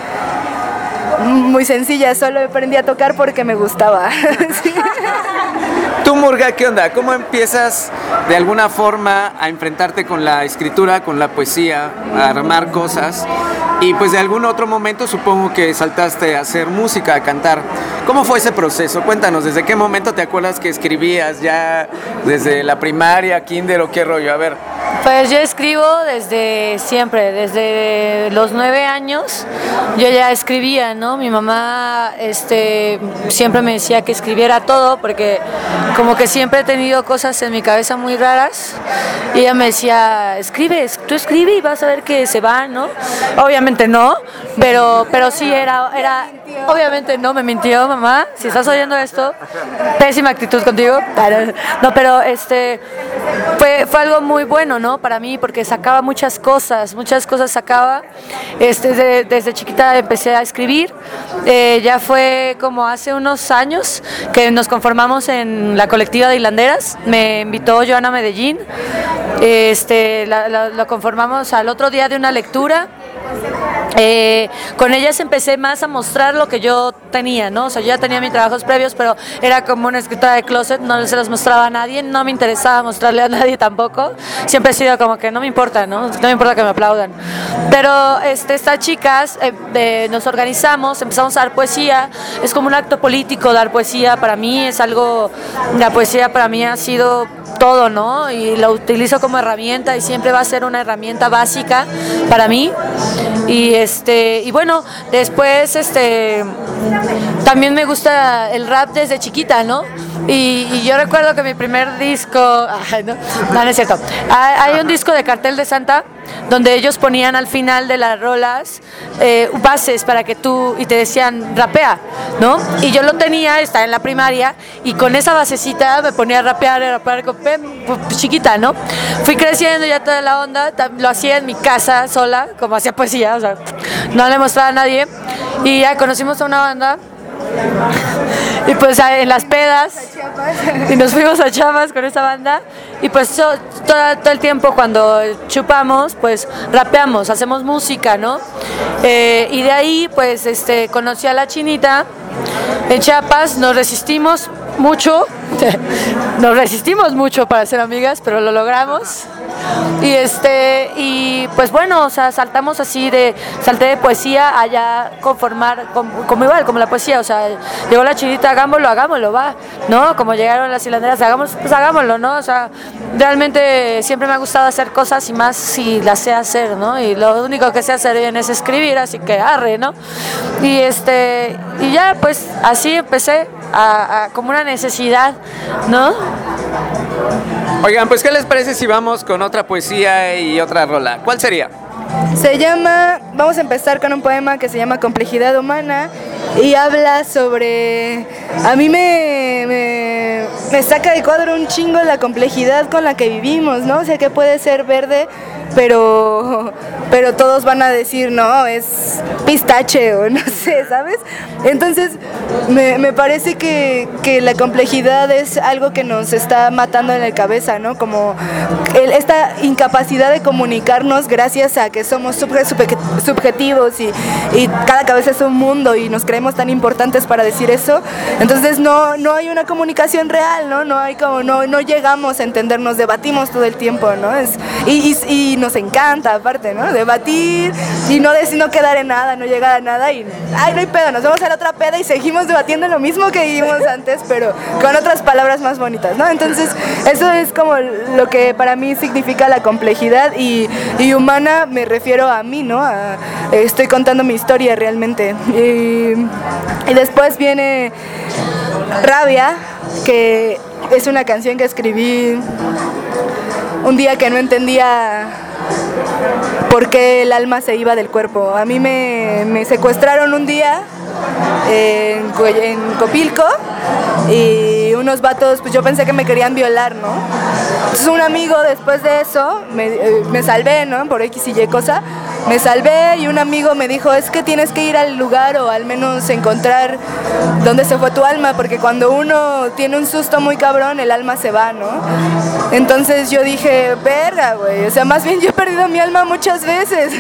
muy sencilla, solo aprendí a tocar porque me gustaba. Sí. Tú, Murga, ¿qué onda? ¿Cómo empiezas de alguna forma a enfrentarte con la escritura, con la poesía, a armar cosas? Y pues de algún otro momento supongo que saltaste a hacer música, a cantar. ¿Cómo fue ese proceso? Cuéntanos, ¿desde qué momento te acuerdas que escribías? ¿Ya desde la primaria, kinder o qué rollo? A ver. Pues yo escribo desde siempre, desde los nueve años yo ya escribía, ¿no? Mi mamá este, siempre me decía que escribiera todo porque como que siempre he tenido cosas en mi cabeza muy raras y ella me decía, escribe, tú escribe y vas a ver que se va, ¿no? Obviamente no, pero, pero sí era, era, obviamente no, me mintió mamá, si estás oyendo esto, pésima actitud contigo, no, pero este, fue, fue algo muy bueno, ¿no? Para mí, porque sacaba muchas cosas, muchas cosas sacaba, este, de, desde chiquita empecé a escribir, eh, ya fue como hace unos años que nos conformamos en la colectiva de hilanderas, me invitó Joana Medellín, este, la, la, lo conformamos al otro día de una lectura. Eh, con ellas empecé más a mostrar lo que yo tenía, ¿no? O sea, yo ya tenía mis trabajos previos, pero era como una escritora de closet, no se los mostraba a nadie, no me interesaba mostrarle a nadie tampoco, siempre he sido como que no me importa, ¿no? No me importa que me aplaudan. Pero este, estas chicas eh, de, nos organizamos, empezamos a dar poesía, es como un acto político dar poesía, para mí es algo, la poesía para mí ha sido todo, ¿no? Y lo utilizo como herramienta y siempre va a ser una herramienta básica para mí. Y este y bueno, después este también me gusta el rap desde chiquita, ¿no? Y, y yo recuerdo que mi primer disco, ay, no, no, no es cierto. Hay, hay un disco de Cartel de Santa donde ellos ponían al final de las rolas eh, bases para que tú, y te decían rapea, ¿no? Y yo lo tenía, estaba en la primaria, y con esa basecita me ponía a rapear, a rapear con, pues, chiquita, ¿no? Fui creciendo ya toda la onda, lo hacía en mi casa sola, como hacía poesía, o sea, no le mostraba a nadie, y ya conocimos a una banda. Y pues en las pedas y nos fuimos a Chiapas con esta banda y pues todo, todo, todo el tiempo cuando chupamos pues rapeamos, hacemos música, ¿no? Eh, y de ahí pues este, conocí a la Chinita en Chiapas, nos resistimos mucho, nos resistimos mucho para ser amigas, pero lo logramos. Y este y pues bueno, o sea, saltamos así de salté de poesía allá conformar como, como igual como la poesía, o sea, llegó la Chinita, hagámoslo, hagámoslo, va, ¿no? Como llegaron las hilanderas, hagamos, pues hagámoslo, ¿no? O sea, realmente siempre me ha gustado hacer cosas y más si las sé hacer, ¿no? Y lo único que sé hacer bien es escribir, así que arre, ¿no? Y este y ya pues así empecé a, a como una necesidad, ¿no? Oigan, pues ¿qué les parece si vamos con otra poesía y otra rola? ¿Cuál sería? Se llama, vamos a empezar con un poema que se llama Complejidad Humana y habla sobre, a mí me, me, me saca de cuadro un chingo la complejidad con la que vivimos, ¿no? O sea, que puede ser verde, pero, pero todos van a decir, no, es pistache o no sé, ¿sabes? Entonces, me, me parece que, que la complejidad es algo que nos está matando en la cabeza, ¿no? Como el, esta incapacidad de comunicarnos gracias a que somos subjetivos y, y cada cabeza es un mundo y nos creemos tan importantes para decir eso. Entonces, no, no hay una comunicación real, ¿no? No hay como, no, no llegamos a entendernos, debatimos todo el tiempo, ¿no? Es, y, y, y nos encanta, aparte, ¿no? Debatir y no, decir, no quedar en nada, no llegar a nada y, ay, no hay pedo, nos vamos a la otra peda y seguimos debatiendo lo mismo que vivimos antes, pero con otras palabras más bonitas, ¿no? Entonces, eso es como lo que para mí significa la complejidad y, y humana, me refiero a mí, ¿no? A, estoy contando mi historia realmente. Y, y después viene Rabia, que es una canción que escribí un día que no entendía por qué el alma se iba del cuerpo. A mí me, me secuestraron un día en, en Copilco y unos vatos, pues yo pensé que me querían violar, ¿no? Entonces un amigo después de eso, me, eh, me salvé, ¿no? Por X y Y cosa, me salvé y un amigo me dijo, es que tienes que ir al lugar o al menos encontrar dónde se fue tu alma, porque cuando uno tiene un susto muy cabrón, el alma se va, ¿no? Entonces yo dije, verga, güey, o sea, más bien yo he perdido mi alma muchas veces.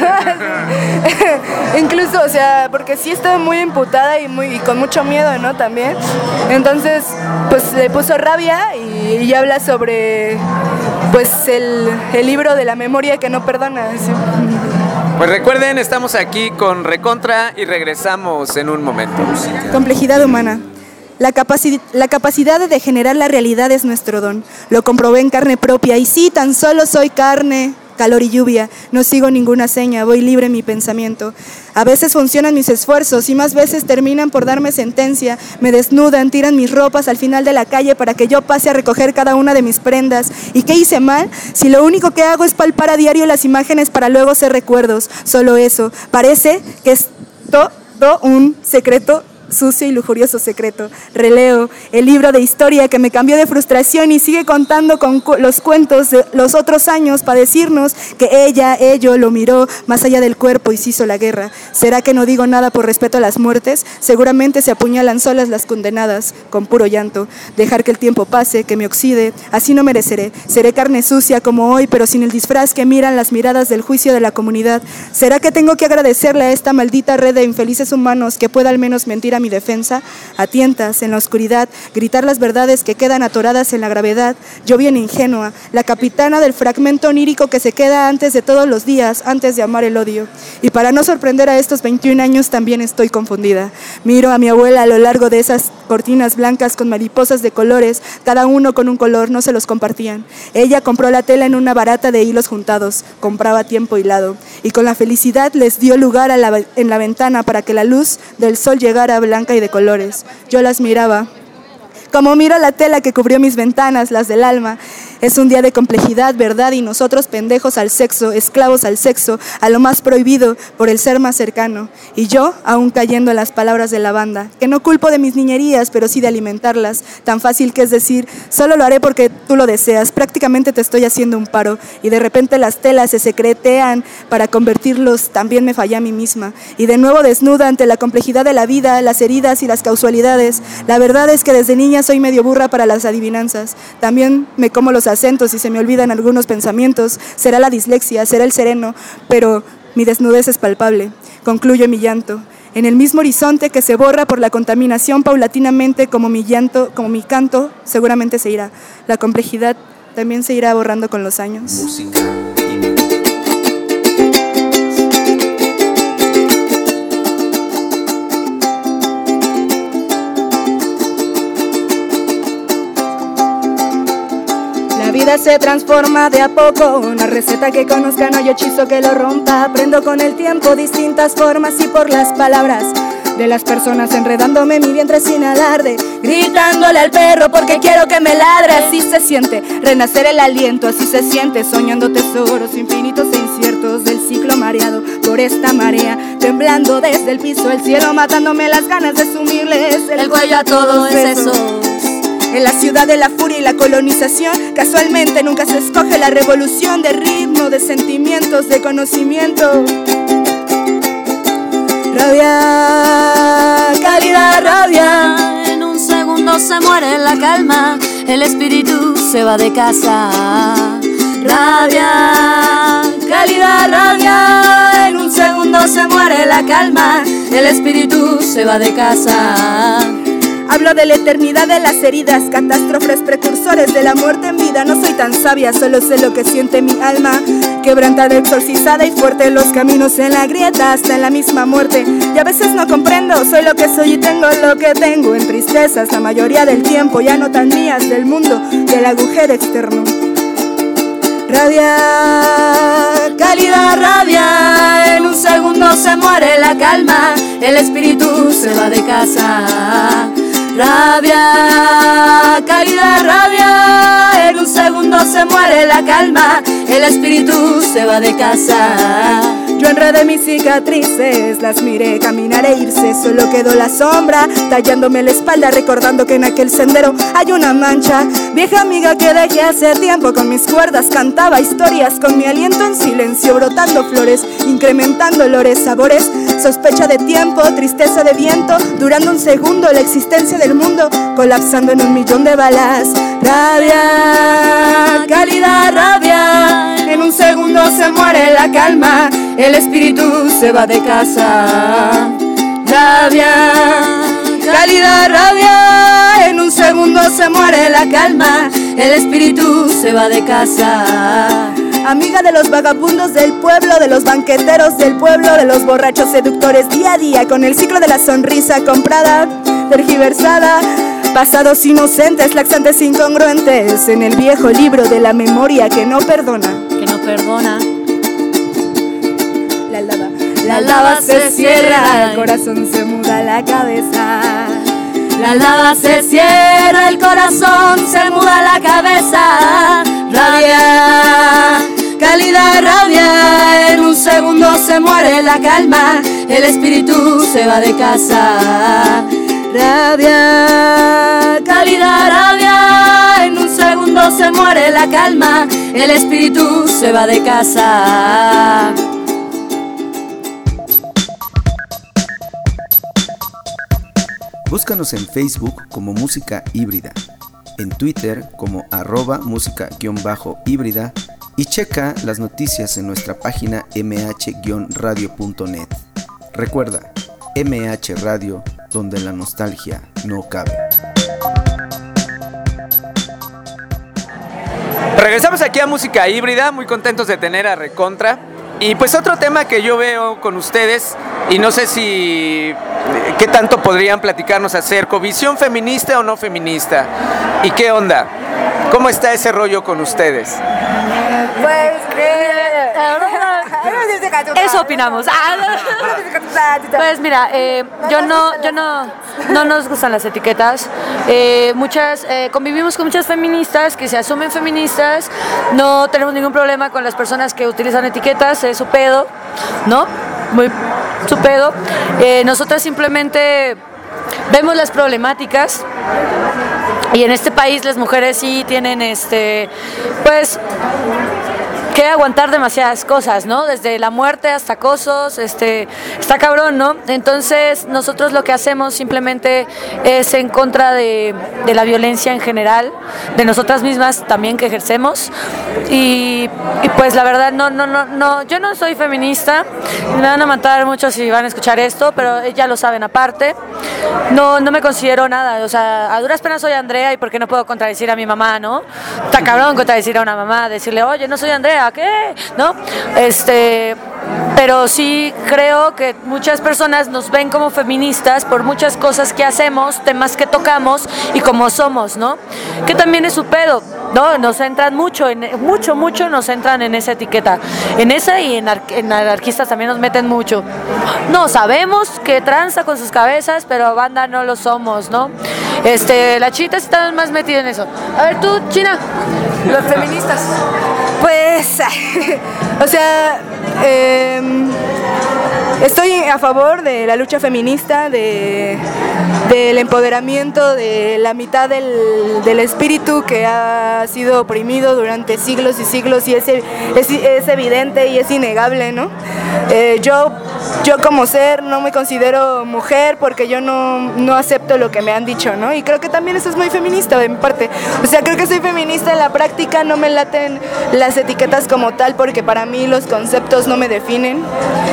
Incluso, o sea, porque sí estaba muy imputada y, muy, y con mucho miedo, ¿no? También. Entonces, pues le puso Rabia y, y habla sobre, pues, el, el libro de la memoria que no perdona. ¿Sí? Pues recuerden, estamos aquí con Recontra y regresamos en un momento. Complejidad humana. La, capaci- la capacidad de degenerar la realidad es nuestro don. Lo comprobé en carne propia y sí, tan solo soy carne, calor y lluvia. No sigo ninguna seña, voy libre en mi pensamiento. A veces funcionan mis esfuerzos y más veces terminan por darme sentencia. Me desnudan, tiran mis ropas al final de la calle para que yo pase a recoger cada una de mis prendas. ¿Y qué hice mal? Si lo único que hago es palpar a diario las imágenes para luego ser recuerdos. Solo eso. Parece que es todo un secreto sucio y lujurioso secreto. Releo el libro de historia que me cambió de frustración y sigue contando con cu- los cuentos de los otros años para decirnos que ella, ello, lo miró más allá del cuerpo y se hizo la guerra. ¿Será que no digo nada por respeto a las muertes? Seguramente se apuñalan solas las condenadas, con puro llanto. Dejar que el tiempo pase, que me oxide, así no mereceré. Seré carne sucia como hoy, pero sin el disfraz que miran las miradas del juicio de la comunidad. ¿Será que tengo que agradecerle a esta maldita red de infelices humanos que pueda al menos mentir a mi defensa? A tientas, en la oscuridad, gritar las verdades que quedan atoradas en la gravedad. Yo bien ingenua, la capitana del fragmento onírico que se queda antes de todos los días, antes de amar el odio. Y para no sorprender a estos veintiún años también estoy confundida. Miro a mi abuela a lo largo de esas cortinas blancas con mariposas de colores, cada uno con un color, no se los compartían. Ella compró la tela en una barata de hilos juntados, compraba tiempo hilado, y con la felicidad les dio lugar a la, en la ventana para que la luz del sol llegara blanca y de colores. Yo las miraba, como miro la tela que cubrió mis ventanas, las del alma. Es un día de complejidad, verdad, y nosotros pendejos al sexo, esclavos al sexo, a lo más prohibido por el ser más cercano. Y yo, aún cayendo en las palabras de la banda, que no culpo de mis niñerías, pero sí de alimentarlas. Tan fácil que es decir, solo lo haré porque tú lo deseas. Prácticamente te estoy haciendo un paro. Y de repente las telas se secretean para convertirlos, también me fallé a mí misma. Y de nuevo desnuda ante la complejidad de la vida, las heridas y las causalidades. La verdad es que desde niña soy medio burra para las adivinanzas. También me como los acentos y se me olvidan algunos pensamientos. Será la dislexia, será el sereno, pero mi desnudez es palpable. Concluyo mi llanto. En el mismo horizonte que se borra por la contaminación paulatinamente, como mi llanto, como mi canto, seguramente se irá. La complejidad también se irá borrando con los años. Música. La vida se transforma de a poco, una receta que conozca no hay hechizo que lo rompa. Aprendo con el tiempo distintas formas y por las palabras de las personas, enredándome mi vientre sin alarde, gritándole al perro porque quiero que me ladre. Así se siente renacer el aliento, así se siente soñando tesoros infinitos e inciertos del ciclo mareado por esta marea, temblando desde el piso el cielo, matándome las ganas de sumirles el, El cuello a todos esos. En la ciudad de la furia y la colonización, casualmente nunca se escoge la revolución de ritmo, de sentimientos, de conocimiento. Rabia, cálida rabia. En un segundo se muere la calma, el espíritu se va de casa. Rabia, cálida rabia. En un segundo se muere la calma, el espíritu se va de casa. Hablo de la eternidad de las heridas, catástrofes precursores de la muerte en vida. No soy tan sabia, solo sé lo que siente mi alma, quebrantada, exorcizada y fuerte. Los caminos en la grieta, hasta en la misma muerte. Y a veces no comprendo, soy lo que soy y tengo lo que tengo. En tristezas la mayoría del tiempo, ya no tan mías, del mundo, del agujero externo. Rabia, cálida rabia. En un segundo se muere la calma, el espíritu se va de casa. Rabia, cálida rabia. en un segundo se muere la calma, el espíritu se va de casa. Yo enredé mis cicatrices, las miré caminar e irse, solo quedó la sombra tallándome la espalda, recordando que en aquel sendero hay una mancha. Vieja amiga que dejé hace tiempo, con mis cuerdas cantaba historias, con mi aliento en silencio brotando flores, incrementando olores, sabores, sospecha de tiempo, tristeza de viento, durando un segundo la existencia del mundo, colapsando en un millón de balas. Rabia, cálida rabia, en un segundo se muere la calma, el espíritu se va de casa. Rabia, cálida rabia, en un segundo se muere la calma, el espíritu se va de casa. Amiga de los vagabundos del pueblo, de los banqueteros del pueblo, de los borrachos seductores día a día, con el ciclo de la sonrisa comprada, tergiversada, pasados inocentes, laxantes incongruentes, en el viejo libro de la memoria que no perdona. Que no perdona. La lava, la lava se cierra, el corazón se muda la cabeza. La lava se cierra, el corazón se muda la cabeza. Rabia, cálida rabia, en un segundo se muere la calma, el espíritu se va de casa. Rabia, cálida rabia, en un segundo se muere la calma, el espíritu se va de casa. Búscanos en Facebook como Música Híbrida, en Twitter como arroba música-híbrida y checa las noticias en nuestra página m h radio punto net. Recuerda, M H Radio, donde la nostalgia no cabe. Regresamos aquí a Música Híbrida, muy contentos de tener a Recontra. Y pues otro tema que yo veo con ustedes, y no sé si qué tanto podrían platicarnos acerca, visión feminista o no feminista, y qué onda, cómo está ese rollo con ustedes. Pues eso opinamos. Pues mira, eh, yo no, yo no, no nos gustan las etiquetas. Eh, muchas, eh, convivimos con muchas feministas que se asumen feministas. No tenemos ningún problema con las personas que utilizan etiquetas, es su pedo, ¿no? Muy su pedo. Eh, nosotras simplemente vemos las problemáticas. Y en este país las mujeres sí tienen, este, pues, que aguantar demasiadas cosas, ¿no? Desde la muerte hasta acosos, este, está cabrón, ¿no? Entonces nosotros lo que hacemos simplemente es en contra de, de la violencia en general, de nosotras mismas también que ejercemos, y, y pues la verdad no, no, no, no, yo no soy feminista, me van a matar mucho si van a escuchar esto, pero ya lo saben aparte, no, no me considero nada, o sea, a duras penas soy Andrea y por qué no puedo contradecir a mi mamá, ¿no? Está cabrón contradecir a una mamá, decirle, oye, no soy Andrea, ¿qué? ¿No? Este, pero sí creo que muchas personas nos ven como feministas por muchas cosas que hacemos, temas que tocamos y como somos, ¿no? Que también es su pedo, ¿no? Nos entran mucho, en, mucho, mucho nos entran en esa etiqueta. En esa y en, ar, en anarquistas también nos meten mucho. No, sabemos que tranza con sus cabezas, pero banda no lo somos, ¿no? Este, la Chita está más metida en eso. A ver, tú, China, los feministas. Pues, o sea, eh, estoy a favor de la lucha feminista, de, del empoderamiento de la mitad del, del espíritu que ha sido oprimido durante siglos y siglos, y es, es, es evidente y es innegable, ¿no? Eh, yo, yo como ser no me considero mujer porque yo no, no acepto lo que me han dicho, ¿no? Y creo que también eso es muy feminista de mi parte. O sea, creo que soy feminista en la práctica, no me laten las etiquetas como tal porque para mí los conceptos no me definen.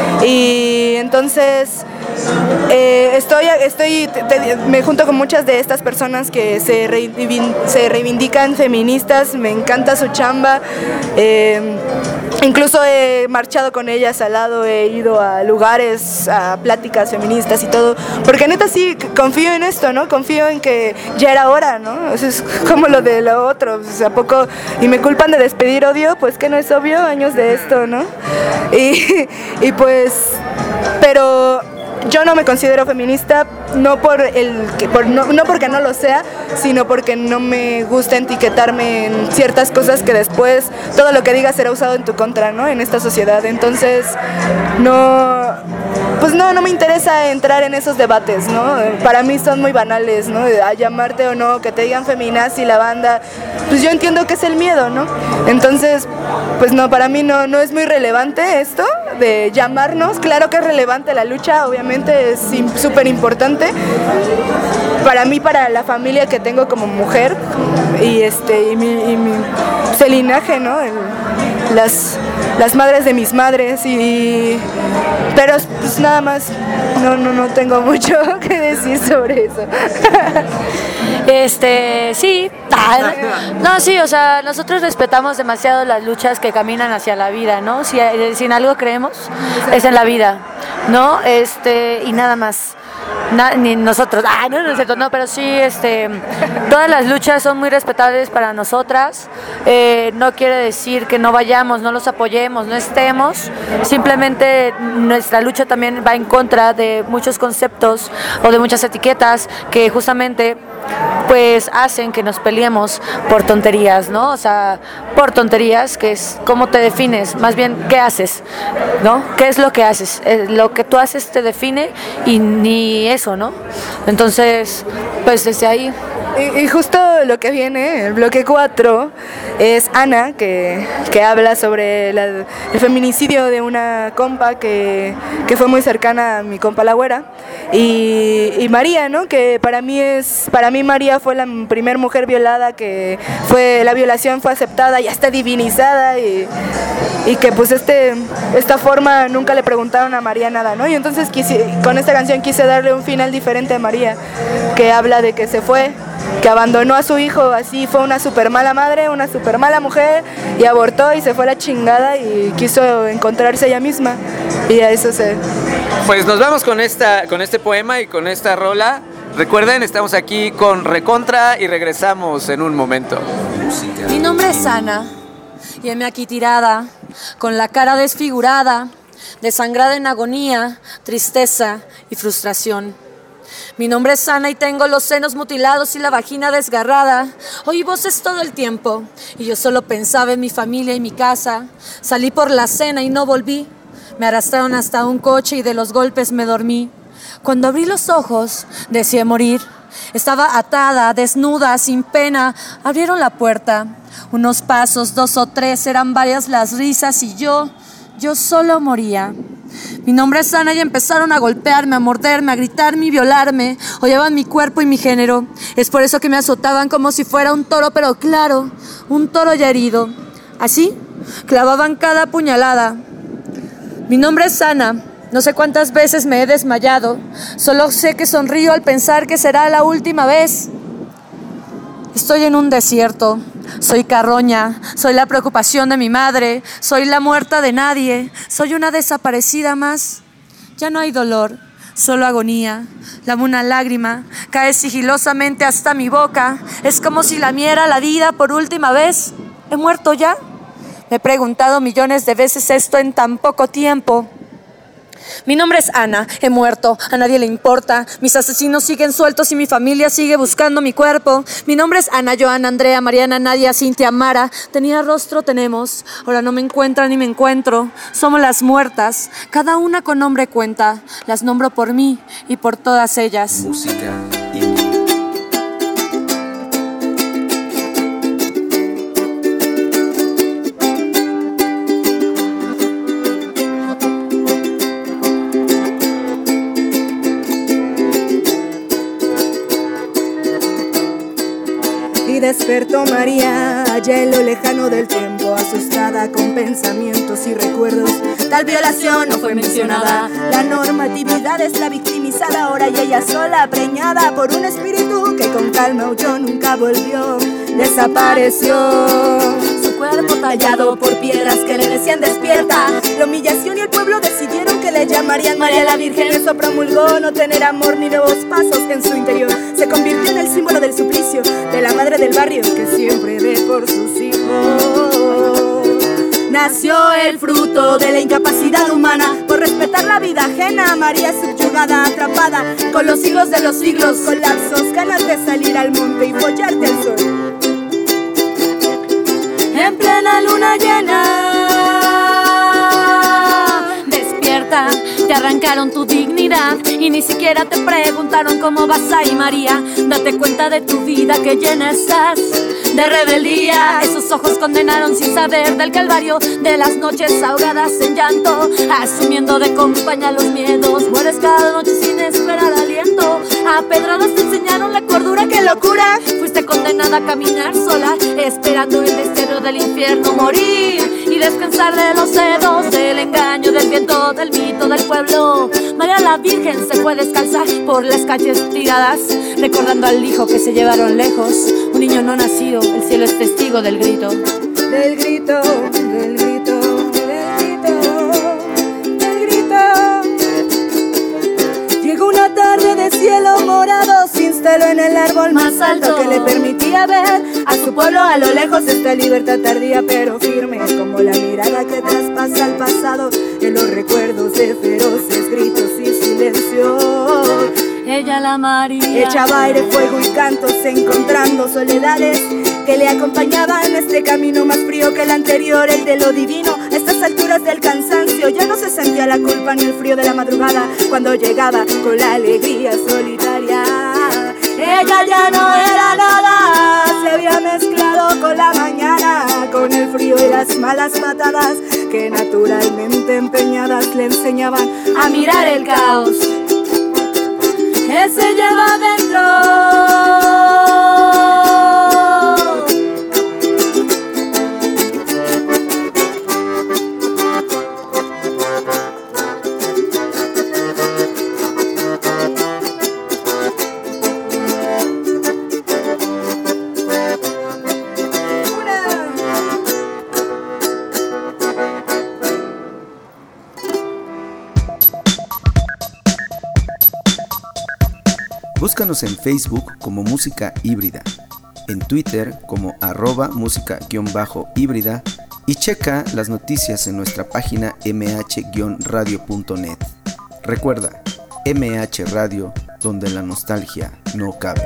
Y entonces eh, estoy, estoy te, te, me junto con muchas de estas personas que se, reivin, se reivindican feministas, me encanta su chamba. Eh, Incluso he marchado con ellas al lado, he ido a lugares, a pláticas feministas y todo, porque neta sí confío en esto, ¿no? Confío en que ya era hora, ¿no? Eso es como lo de lo otro, o sea, ¿a poco? Y me culpan de despedir odio, pues que no es obvio, años de esto, ¿no? Y, y pues, pero yo no me considero feminista, no por el que por no, no porque no lo sea, sino porque no me gusta etiquetarme en ciertas cosas que después todo lo que digas será usado en tu contra, ¿no? En esta sociedad. Entonces, no, pues no, no me interesa entrar en esos debates, ¿no? Para mí son muy banales, ¿no? A llamarte o no, que te digan feminazi la banda, pues yo entiendo que es el miedo, ¿no? Entonces, pues no, para mí no, no es muy relevante esto de llamarnos. Claro que es relevante la lucha, obviamente es súper importante para mí, para la familia que tengo como mujer y este y mi, y mi pues el linaje, ¿no? El, las, las madres de mis madres y pero pues nada más, no, no, no tengo mucho que decir sobre eso. Este, sí, no, sí, o sea, nosotros respetamos demasiado las luchas que caminan hacia la vida, ¿no? Si, si en algo creemos, es en la vida, ¿no? Este, y nada más. Na, ni nosotros, ah, no, no es cierto, no, pero sí, este, todas las luchas son muy respetables para nosotras. Eh, no quiere decir que no vayamos, no los apoyemos, no estemos. Simplemente nuestra lucha también va en contra de muchos conceptos o de muchas etiquetas que justamente pues hacen que nos peleemos por tonterías, ¿no? O sea, por tonterías, que es cómo te defines, más bien qué haces, ¿no? ¿Qué es lo que haces? Eh, lo que tú haces te define y ni eso, ¿no? Entonces, pues desde ahí. Y, y justo lo que viene, el bloque cuatro, es Ana, que, que habla sobre la, el feminicidio de una compa que, que fue muy cercana a mi compa la güera, y, y María, ¿no? Que para mí es, para mí María fue la primer mujer violada, que fue, la violación fue aceptada y hasta divinizada, y, y que pues este, esta forma nunca le preguntaron a María nada, ¿no? Y entonces quise, con esta canción quise darle un final diferente a María, que habla de que se fue, que abandonó a su hijo, así fue una super mala madre, una super mala mujer, y abortó y se fue a la chingada y quiso encontrarse ella misma, y a eso se... Pues nos vamos con, esta, con este poema y con esta rola. Recuerden, estamos aquí con Recontra y regresamos en un momento. Mi nombre es Ana y heme aquí tirada, con la cara desfigurada, desangrada en agonía, tristeza y frustración. Mi nombre es Ana y tengo los senos mutilados y la vagina desgarrada. Oí voces todo el tiempo y yo solo pensaba en mi familia y mi casa. Salí por la cena y no volví. Me arrastraron hasta un coche y de los golpes me dormí. Cuando abrí los ojos, deseé morir. Estaba atada, desnuda, sin pena. Abrieron la puerta. Unos pasos, dos o tres, eran varias las risas y yo, yo solo moría. Mi nombre es Ana y empezaron a golpearme, a morderme, a gritarme y violarme. Odiaban mi cuerpo y mi género. Es por eso que me azotaban como si fuera un toro, pero claro, un toro ya herido. Así, clavaban cada puñalada. Mi nombre es Ana. No sé cuántas veces me he desmayado. Solo sé que sonrío al pensar que será la última vez. Estoy en un desierto. Soy carroña, soy la preocupación de mi madre, soy la muerta de nadie, soy una desaparecida más. Ya no hay dolor, solo agonía. Lamo una lágrima, cae sigilosamente hasta mi boca. Es como si lamiera la vida por última vez. ¿He muerto ya? Me he preguntado millones de veces esto en tan poco tiempo. Mi nombre es Ana, he muerto, a nadie le importa. Mis asesinos siguen sueltos y mi familia sigue buscando mi cuerpo. Mi nombre es Ana, Joana, Andrea, Mariana, Nadia, Cintia, Mara. Tenía rostro, tenemos, ahora no me encuentran ni me encuentro. Somos las muertas, cada una con nombre cuenta. Las nombro por mí y por todas ellas. Música y... Y despertó María allá en lo lejano del tiempo, asustada con pensamientos y recuerdos. Tal violación no fue mencionada, la normatividad es la victimizada ahora, y ella sola preñada por un espíritu que con calma huyó, nunca volvió, desapareció. Su cuerpo tallado por piedras que le decían despierta. La humillación y el pueblo decidieron que le llamarían María la Virgen. Eso promulgó no tener amor ni nuevos pasos en su interior. Se convirtió en el símbolo del suplicio de la madre del barrio que siempre ve por sus hijos. nació el fruto de la incapacidad humana por respetar la vida ajena. María subyugada, atrapada con los siglos de los siglos, colapsos, ganas de salir al monte y follarte al sol. En plena luna llena, despierta, te arrancaron tu dignidad y ni siquiera te preguntaron cómo vas ahí, María. Date cuenta de tu vida, que llena estás de rebeldía. Esos ojos condenaron sin saber del calvario, de las noches ahogadas en llanto, asumiendo de compañía los miedos. Mueres cada noche sin esperar aliento. A pedradas te enseñaron la cordura, qué locura. Fuiste condenada a caminar sola, esperando el destierro del infierno. Morir y descansar de los dedos, del engaño, del viento, del mito del pueblo. María la Virgen se fue descalza por las calles tiradas, recordando al hijo que se llevaron lejos. Un niño no nacido, el cielo es testigo del grito. Del grito, del grito, del grito, del grito. Llegó una tarde de cielo morado, se instaló en el árbol más alto que le permitía ver a su pueblo a lo lejos. Esta libertad tardía pero firme, como la mirada que traspasa el pasado, en los recuerdos de feroces gritos y silencio. Ella la María echaba aire, fuego y cantos, encontrando soledades que le acompañaban en este camino más frío que el anterior, el de lo divino. A estas alturas del cansancio ya no se sentía la culpa ni el frío de la madrugada, cuando llegaba con la alegría solitaria. Ella ya no era nada, se había mezclado con la mañana, con el frío y las malas patadas que naturalmente empeñadas le enseñaban a mirar el caos que se lleva dentro. Búscanos en Facebook como Música Híbrida, en Twitter como arroba música-híbrida y checa las noticias en nuestra página eme hache radio punto net. Recuerda, eme hache Radio, donde la nostalgia no cabe.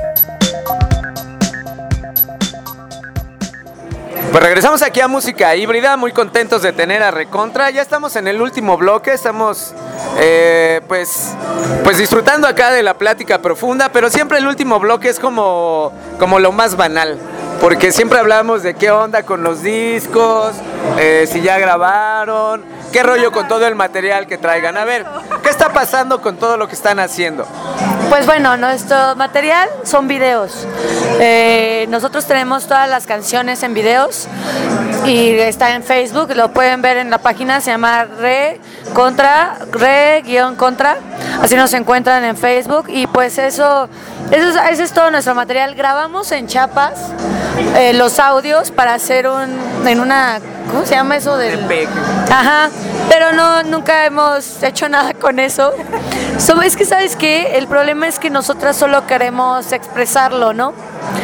Pues regresamos aquí a Música Híbrida, muy contentos de tener a Recontra. Ya estamos en el último bloque, estamos eh, pues, pues disfrutando acá de la plática profunda, pero siempre el último bloque es como, como lo más banal, porque siempre hablamos de qué onda con los discos, eh, si ya grabaron, qué rollo con todo el material que traigan. A ver, ¿qué está pasando con todo lo que están haciendo? Pues bueno, nuestro material son videos. Eh, nosotros tenemos todas las canciones en videos y está en Facebook, lo pueden ver en la página, se llama Re Contra, Re guión Contra, así nos encuentran en Facebook. Y pues eso, eso es, ese es todo nuestro material. Grabamos en Chiapas eh, los audios para hacer un, en una, ¿cómo se llama eso? Del... Ajá, pero no, nunca hemos hecho nada con eso. So, es que, ¿sabes qué? El problema es que nosotras solo queremos expresarlo, ¿no?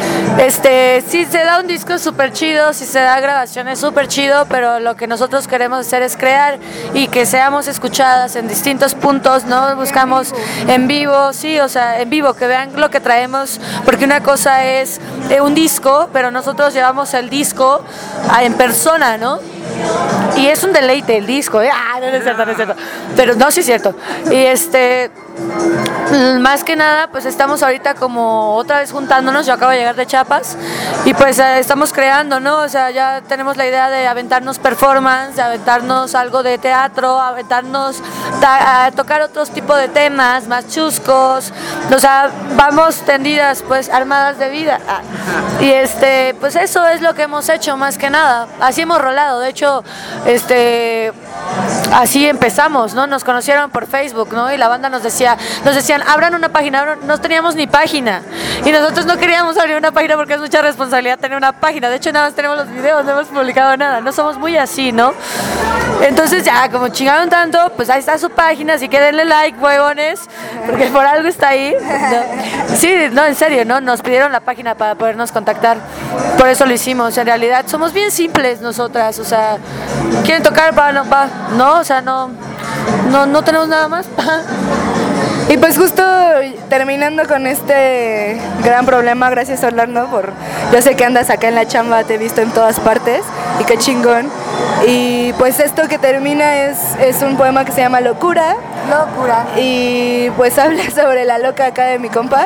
Este, si se da un disco súper chido, si se da grabaciones súper chido, pero lo que nosotros queremos hacer es crear y que seamos escuchadas en distintos puntos, ¿no? Buscamos en vivo, sí, o sea, en vivo, que vean lo que traemos, porque una cosa es eh, un disco, pero nosotros llevamos el disco a, en persona, ¿no? Y es un deleite el disco, ¿eh? Ah, no, no es cierto, no es cierto. Pero no, sí es cierto. Y este, más que nada, pues estamos ahorita como otra vez juntándonos. Yo acabo de llegar de Chiapas y pues eh, estamos creando, ¿no? O sea, ya tenemos la idea de aventarnos performance, de aventarnos algo de teatro, aventarnos ta- a tocar otros tipos de temas más chuscos. O sea, vamos tendidas, pues, armadas de vida. Ah. Y este, pues eso es lo que hemos hecho más que nada. Así hemos rolado. De hecho, este, así empezamos, ¿no? Nos conocieron por Facebook, ¿no? Y la banda nos decía, nos decían, abran una página. Abran... No teníamos ni página. Y nosotros no queríamos abrir una página porque es mucha responsabilidad tener una página. De hecho, nada más tenemos los videos, no hemos publicado nada. No somos muy así, ¿no? Entonces ya, como chingaron tanto, pues ahí está su página, así que denle like, huevones, porque por algo está ahí. No. Sí, no, en serio, ¿no? Nos pidieron la página para podernos contactar. por eso lo hicimos. En realidad somos bien simples nosotras, o sea, quieren tocar, va, no, va, no, o sea, no, no, no tenemos nada más. Y pues justo terminando con este gran problema, gracias Orlando por, yo sé que andas acá en la chamba, te he visto en todas partes y qué chingón. Y pues esto que termina es, es un poema que se llama Locura. Locura. Y pues habla sobre la loca acá de mi compa.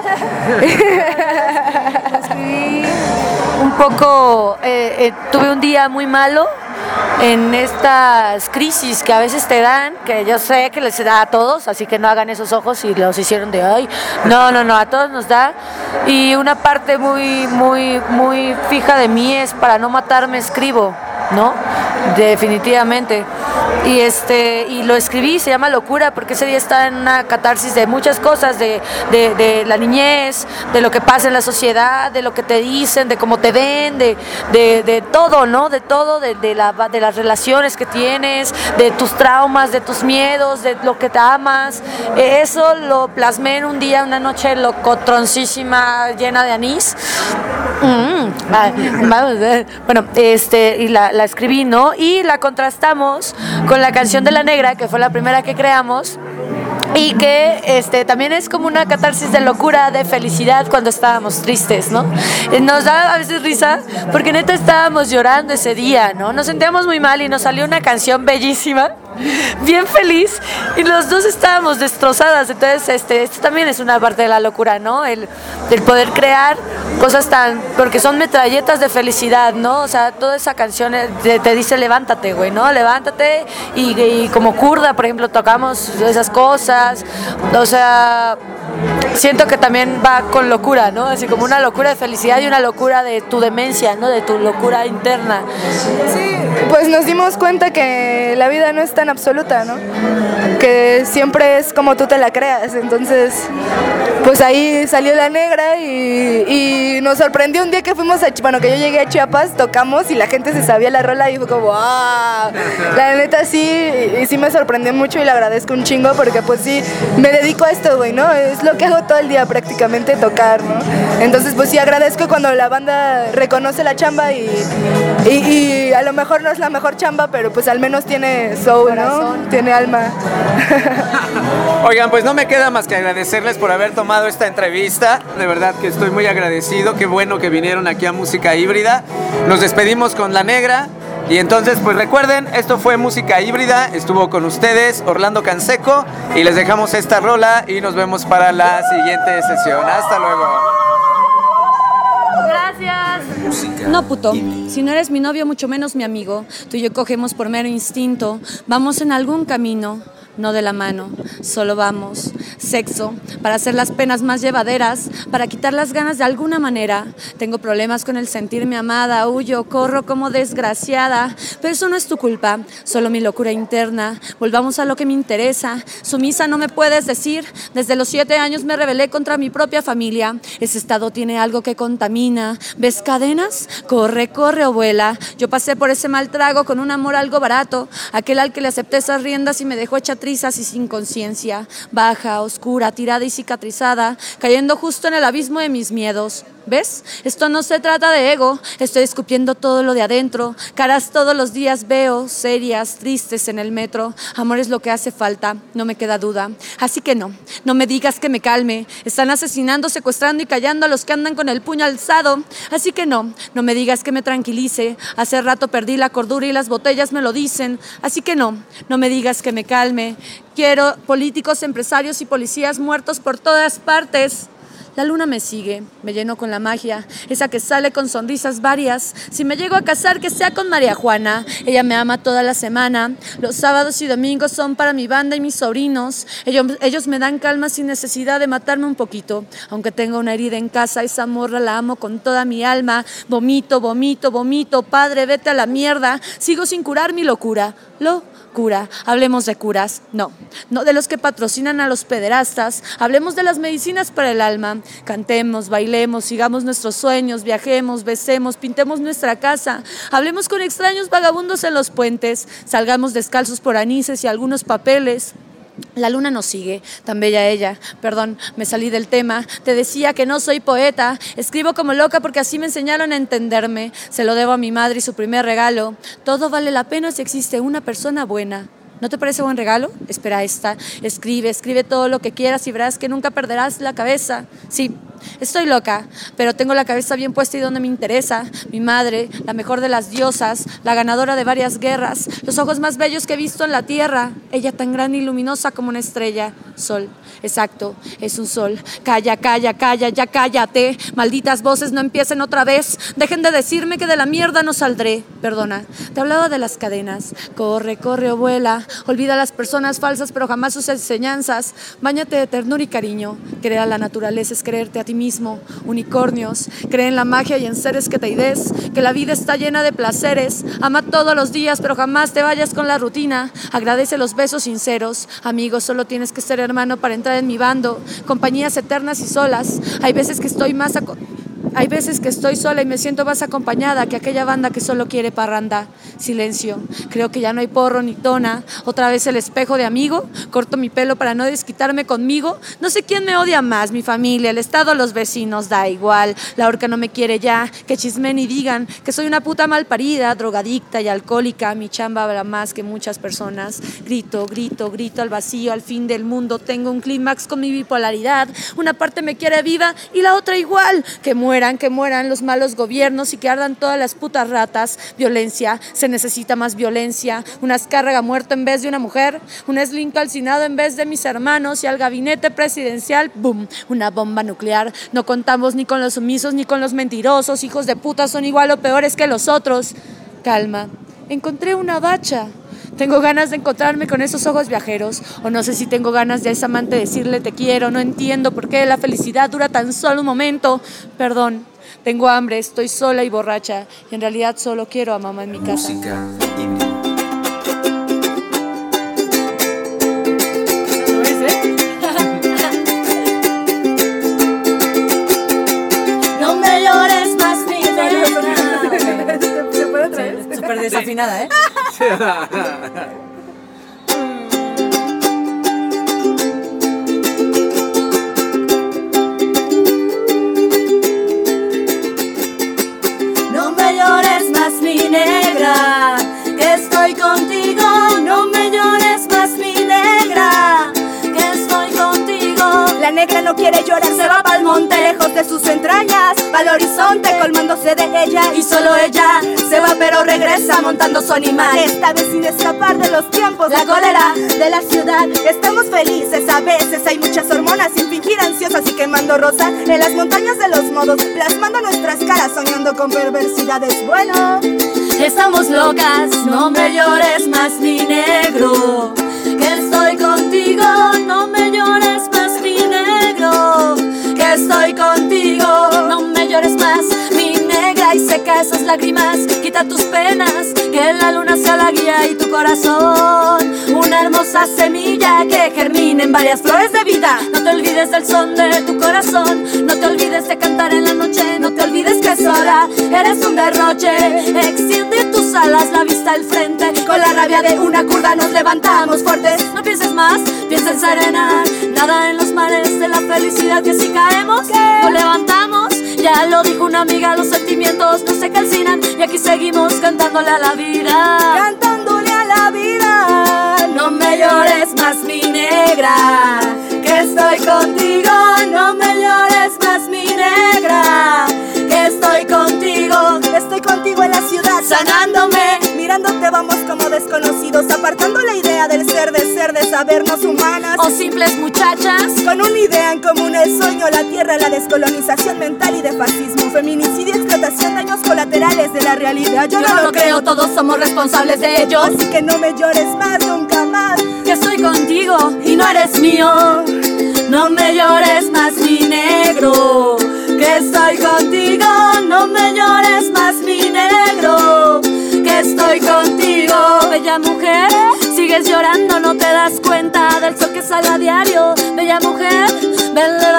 Escribí un poco, eh, eh, tuve un día muy malo en estas crisis que a veces te dan, que yo sé que les da a todos, así que no hagan esos ojos y los hicieron de ay, no, no, no, a todos nos da. Y una parte muy, muy, muy fija de mí es para no matarme escribo, ¿no? Definitivamente. Y este y lo escribí, se llama Locura, porque ese día está en una catarsis de muchas cosas, de, de, de la niñez, de lo que pasa en la sociedad, de lo que te dicen, de cómo te ven, de, de, de todo, ¿no? De todo, de, de, la, de las relaciones que tienes, de tus traumas, de tus miedos, de lo que te amas. Eso lo plasmé en un día, una noche locotroncísima, llena de anís. Mm, bueno, este, y la, la escribí, ¿no? Y la contrastamos con la canción de La Negra, que fue la primera que creamos, y que este, también es como una catarsis de locura, de felicidad cuando estábamos tristes, ¿no? Nos da a veces risa, porque neta estábamos llorando ese día, ¿no? Nos sentíamos muy mal y nos salió una canción bellísima, bien feliz, y los dos estábamos destrozadas. Entonces este, esto también es una parte de la locura, ¿no? El, el poder crear cosas tan, porque son metralletas de felicidad, ¿no? O sea, toda esa canción te, te dice levántate, güey, ¿no? Levántate, y, y como Kurda, por ejemplo, tocamos esas cosas, o sea, siento que también va con locura, ¿no? Así como una locura de felicidad y una locura de tu demencia, ¿no? De tu locura interna. Sí, pues nos dimos cuenta que la vida no es tan absoluta, ¿no? Que siempre es como tú te la creas. Entonces, pues ahí salió La Negra y, y nos sorprendió un día que fuimos a, bueno, que yo llegué a Chiapas, tocamos y la gente se sabía la rola y fue como, ¡wow! La neta sí, y, y sí me sorprendió mucho y le agradezco un chingo porque pues sí, me dedico a esto, güey, ¿no? Es lo que hago todo el día prácticamente, tocar, ¿no? Entonces pues sí agradezco cuando la banda reconoce la chamba y, y, y a lo mejor no es la mejor chamba, pero pues al menos tiene soul, ¿no? Tiene alma. Oigan, pues no me queda más que agradecerles por haber tomado esta entrevista. De verdad que estoy muy agradecido. Qué bueno que vinieron aquí a Música Híbrida. Nos despedimos con La Negra. Y entonces, pues recuerden, esto fue Música Híbrida. Estuvo con ustedes Orlando Canseco. Y les dejamos esta rola y nos vemos para la siguiente sesión. Hasta luego. Gracias. No, puto, si no eres mi novio, mucho menos mi amigo. Tú y yo cogemos por mero instinto. Vamos en algún camino, no de la mano, solo vamos. Sexo, para hacer las penas más llevaderas, para quitar las ganas de alguna manera. Tengo problemas con el sentirme amada, huyo, corro como desgraciada, pero eso no es tu culpa, solo mi locura interna. Volvamos a lo que me interesa. Sumisa no me puedes decir, desde los siete años me rebelé contra mi propia familia. Ese estado tiene algo que contamina. ¿Ves cadenas? Corre, corre o vuela. Yo pasé por ese mal trago con un amor algo barato, aquel al que le acepté esas riendas y me dejó hecha trizas y sin conciencia, baja, oscura, tirada y cicatrizada, cayendo justo en el abismo de mis miedos. ¿Ves? Esto no se trata de ego, estoy escupiendo todo lo de adentro, caras todos los días veo, serias, tristes en el metro, amor es lo que hace falta, no me queda duda, así que no, no me digas que me calme, están asesinando, secuestrando y callando a los que andan con el puño alzado, así que no, no me digas que me tranquilice, hace rato perdí la cordura y las botellas me lo dicen, así que no, no me digas que me calme, quiero políticos, empresarios y policías muertos por todas partes. La luna me sigue, me lleno con la magia, esa que sale con sonrisas varias. Si me llego a casar, que sea con María Juana. Ella me ama toda la semana. Los sábados y domingos son para mi banda y mis sobrinos. Ellos, ellos me dan calma sin necesidad de matarme un poquito. Aunque tenga una herida en casa, esa morra la amo con toda mi alma. Vomito, vomito, vomito. Padre, vete a la mierda. Sigo sin curar mi locura. Lo cura, hablemos de curas, no, no de los que patrocinan a los pederastas, hablemos de las medicinas para el alma, cantemos, bailemos, sigamos nuestros sueños, viajemos, besemos, pintemos nuestra casa, hablemos con extraños vagabundos en los puentes, salgamos descalzos por anises y algunos papeles. La luna nos sigue, tan bella ella. Perdón, me salí del tema. Te decía que no soy poeta. Escribo como loca porque así me enseñaron a entenderme. Se lo debo a mi madre y su primer regalo. Todo vale la pena si existe una persona buena. ¿No te parece buen regalo? Espera esta. Escribe, escribe todo lo que quieras y verás que nunca perderás la cabeza. Sí, estoy loca, pero tengo la cabeza bien puesta y donde me interesa. Mi madre, la mejor de las diosas, la ganadora de varias guerras, los ojos más bellos que he visto en la tierra. Ella tan grande y luminosa como una estrella. Sol, exacto, es un sol. Calla, calla, calla, ya cállate. Malditas voces, no empiecen otra vez. Dejen de decirme que de la mierda no saldré. Perdona, te hablaba de las cadenas. Corre, corre o vuela. Olvida a las personas falsas, pero jamás sus enseñanzas. Báñate de ternura y cariño. Creer a la naturaleza es creerte a ti mismo. Unicornios, cree en la magia y en seres que te idees, que la vida está llena de placeres. Ama todos los días, pero jamás te vayas con la rutina. Agradece los besos sinceros. Amigos, solo tienes que ser hermano para entrar en mi bando. Compañías eternas y solas. Hay veces que estoy más... Aco- Hay veces que estoy sola y me siento más acompañada que aquella banda que solo quiere parranda. Silencio, creo que ya no hay porro ni tona. Otra vez el espejo de amigo. Corto mi pelo para no desquitarme conmigo. No sé quién me odia más, mi familia, el estado, los vecinos, da igual. La horca no me quiere ya, que chismen y digan que soy una puta malparida, drogadicta y alcohólica. Mi chamba habla más que muchas personas. Grito, grito, grito al vacío, al fin del mundo. Tengo un clímax con mi bipolaridad. Una parte me quiere viva y la otra igual. Que muera. Que mueran los malos gobiernos y que ardan todas las putas ratas. Violencia, se necesita más violencia. Una Azcárraga muerto en vez de una mujer. Un Slim calcinado en vez de mis hermanos. Y al gabinete presidencial, boom, una bomba nuclear. No contamos ni con los sumisos ni con los mentirosos. Hijos de puta son igual o peores que los otros. Calma, encontré una bacha. Tengo ganas de encontrarme con esos ojos viajeros. O no sé si tengo ganas de a esa amante decirle te quiero. No entiendo por qué la felicidad dura tan solo un momento. Perdón, tengo hambre, estoy sola y borracha. Y en realidad solo quiero a mamá en mi casa. Música híbrida. No me llores más, mi negra. ¿Se puede otra vez? Súper desafinada, ¿eh? No me llores más, mi negra, que estoy contigo. No me llores más, mi negra, que estoy contigo. La negra no quiere llorar, se va pa'l monte, lejos de sus entrañas, pa'l horizonte, colmándose de ella. Y solo ella se va pero regresa montando su animal. Esta vez sin escapar de los tiempos, La cólera de la ciudad. Estamos felices, a veces hay muchas hormonas, sin fingir ansiosas y quemando rosa en las montañas de los modos, plasmando nuestras caras, soñando con perversidades. Bueno, estamos locas, no me llores más, mi negro, que estoy contigo. No me llores más, mi negro, que estoy contigo. No me llores más, mi negra, y seca esas lágrimas. Quita tus penas, que la luna sea la guía y tu corazón una hermosa semilla que germine en varias flores de vida. No te olvides del son de tu corazón, no te olvides de cantar en la noche, no te olvides que sola eres un derroche. Extiende tus alas, la vista al frente, con la rabia de una curva nos levantamos fuertes. No pienses más, piensa en serenar, nada en los mares de la felicidad, que si caemos, nos levantamos. Ya lo dijo una amiga, los sentimientos no se calcinan, y aquí seguimos cantándole a la vida. cantándole a la vida. No me llores más, mi negra, que estoy contigo. No me llores más, mi negra, que estoy contigo. Estoy contigo en la ciudad, Sanándome, mirándote vamos como desconocidos, apartando la idea del ser, de ser, de sabernos humanas. o simples muchachas. Con una idea en común, el sueño, la tierra, la descolonización mental y de fascismo, feminicidio, explotación, daños colaterales de la realidad. Yo, Yo no no lo creo, todos somos responsables de ellos. Así que no me llores más, nunca más. Que estoy contigo y no eres mío. No me llores más, mi negro, que estoy contigo. No me llores más, mi negro, que estoy contigo. Bella mujer, sigues llorando, no te das cuenta del sol que sale a diario. Bella mujer, ven, levántate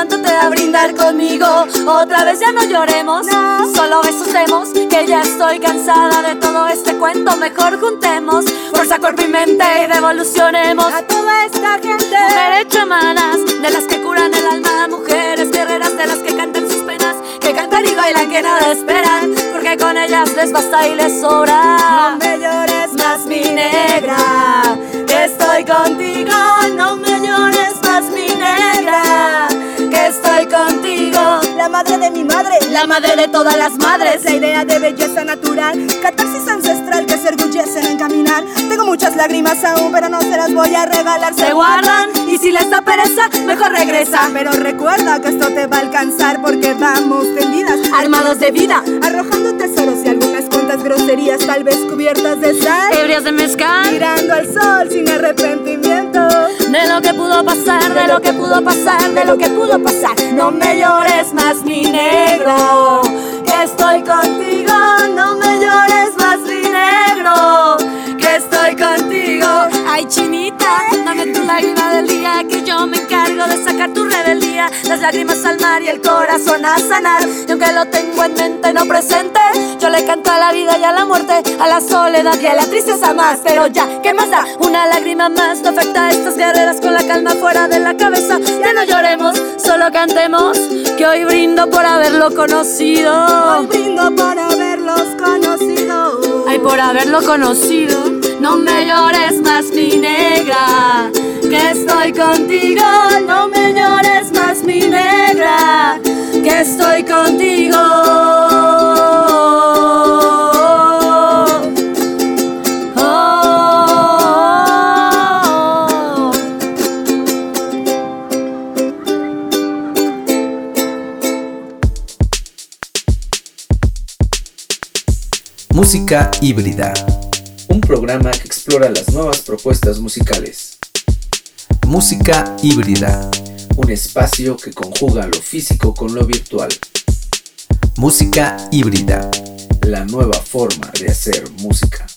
a brindar conmigo. Otra vez ya no lloremos, no. Solo besos demos, que ya estoy cansada de todo este cuento. Mejor juntemos fuerza, cuerpo y mente y revolucionemos a toda esta gente. Mujeres chamanas, de las que curan el alma. Mujeres guerreras, de las que cantan sus penas, que cantan y bailan, que nada esperan, porque con ellas les basta y les sobra. No me llores más, mi negra, que estoy contigo. No me llores más, mi negra, que estoy contigo. La madre de mi madre, la madre de todas las madres. La idea de belleza natural, catarsis ancestral que se orgullecen en caminar. Tengo muchas lágrimas aún, pero no se las voy a regalar. Se guardan, y si les da pereza, mejor regresa. Pero recuerda que esto te va a alcanzar, porque vamos tendidas, armados de vida, arrojando tesoros y algunas cuantas groserías, tal vez cubiertas de sal, ebrias de mezcal, mirando al sol sin arrepentimiento. De lo que pudo pasar, de lo que pudo pasar, de lo que pudo pasar. No me llores más, mi negro, que estoy contigo. No me llores más, mi negro, que estoy contigo. Ay, chinita, dame tu lágrima del día, que yo me encargo de sacar tu rebeldía. Las lágrimas al mar y el corazón a sanar. Y aunque lo tengo en mente, no presente, yo le canto a la vida y a la muerte, a la soledad y a la tristeza más. Pero ya, ¿qué más da? Una lágrima más no afecta a estas guerreras con la calma fuera de la cabeza. Ya no lloremos, solo cantemos, que hoy brindo por haberlo conocido. Hoy brindo por haberlos conocido. Ay, por haberlo conocido. No me llores más, mi negra, que estoy contigo. No me llores más, mi negra, que estoy contigo. Música híbrida, un programa que explora las nuevas propuestas musicales. Música híbrida, un espacio que conjuga lo físico con lo virtual. Música híbrida, la nueva forma de hacer música.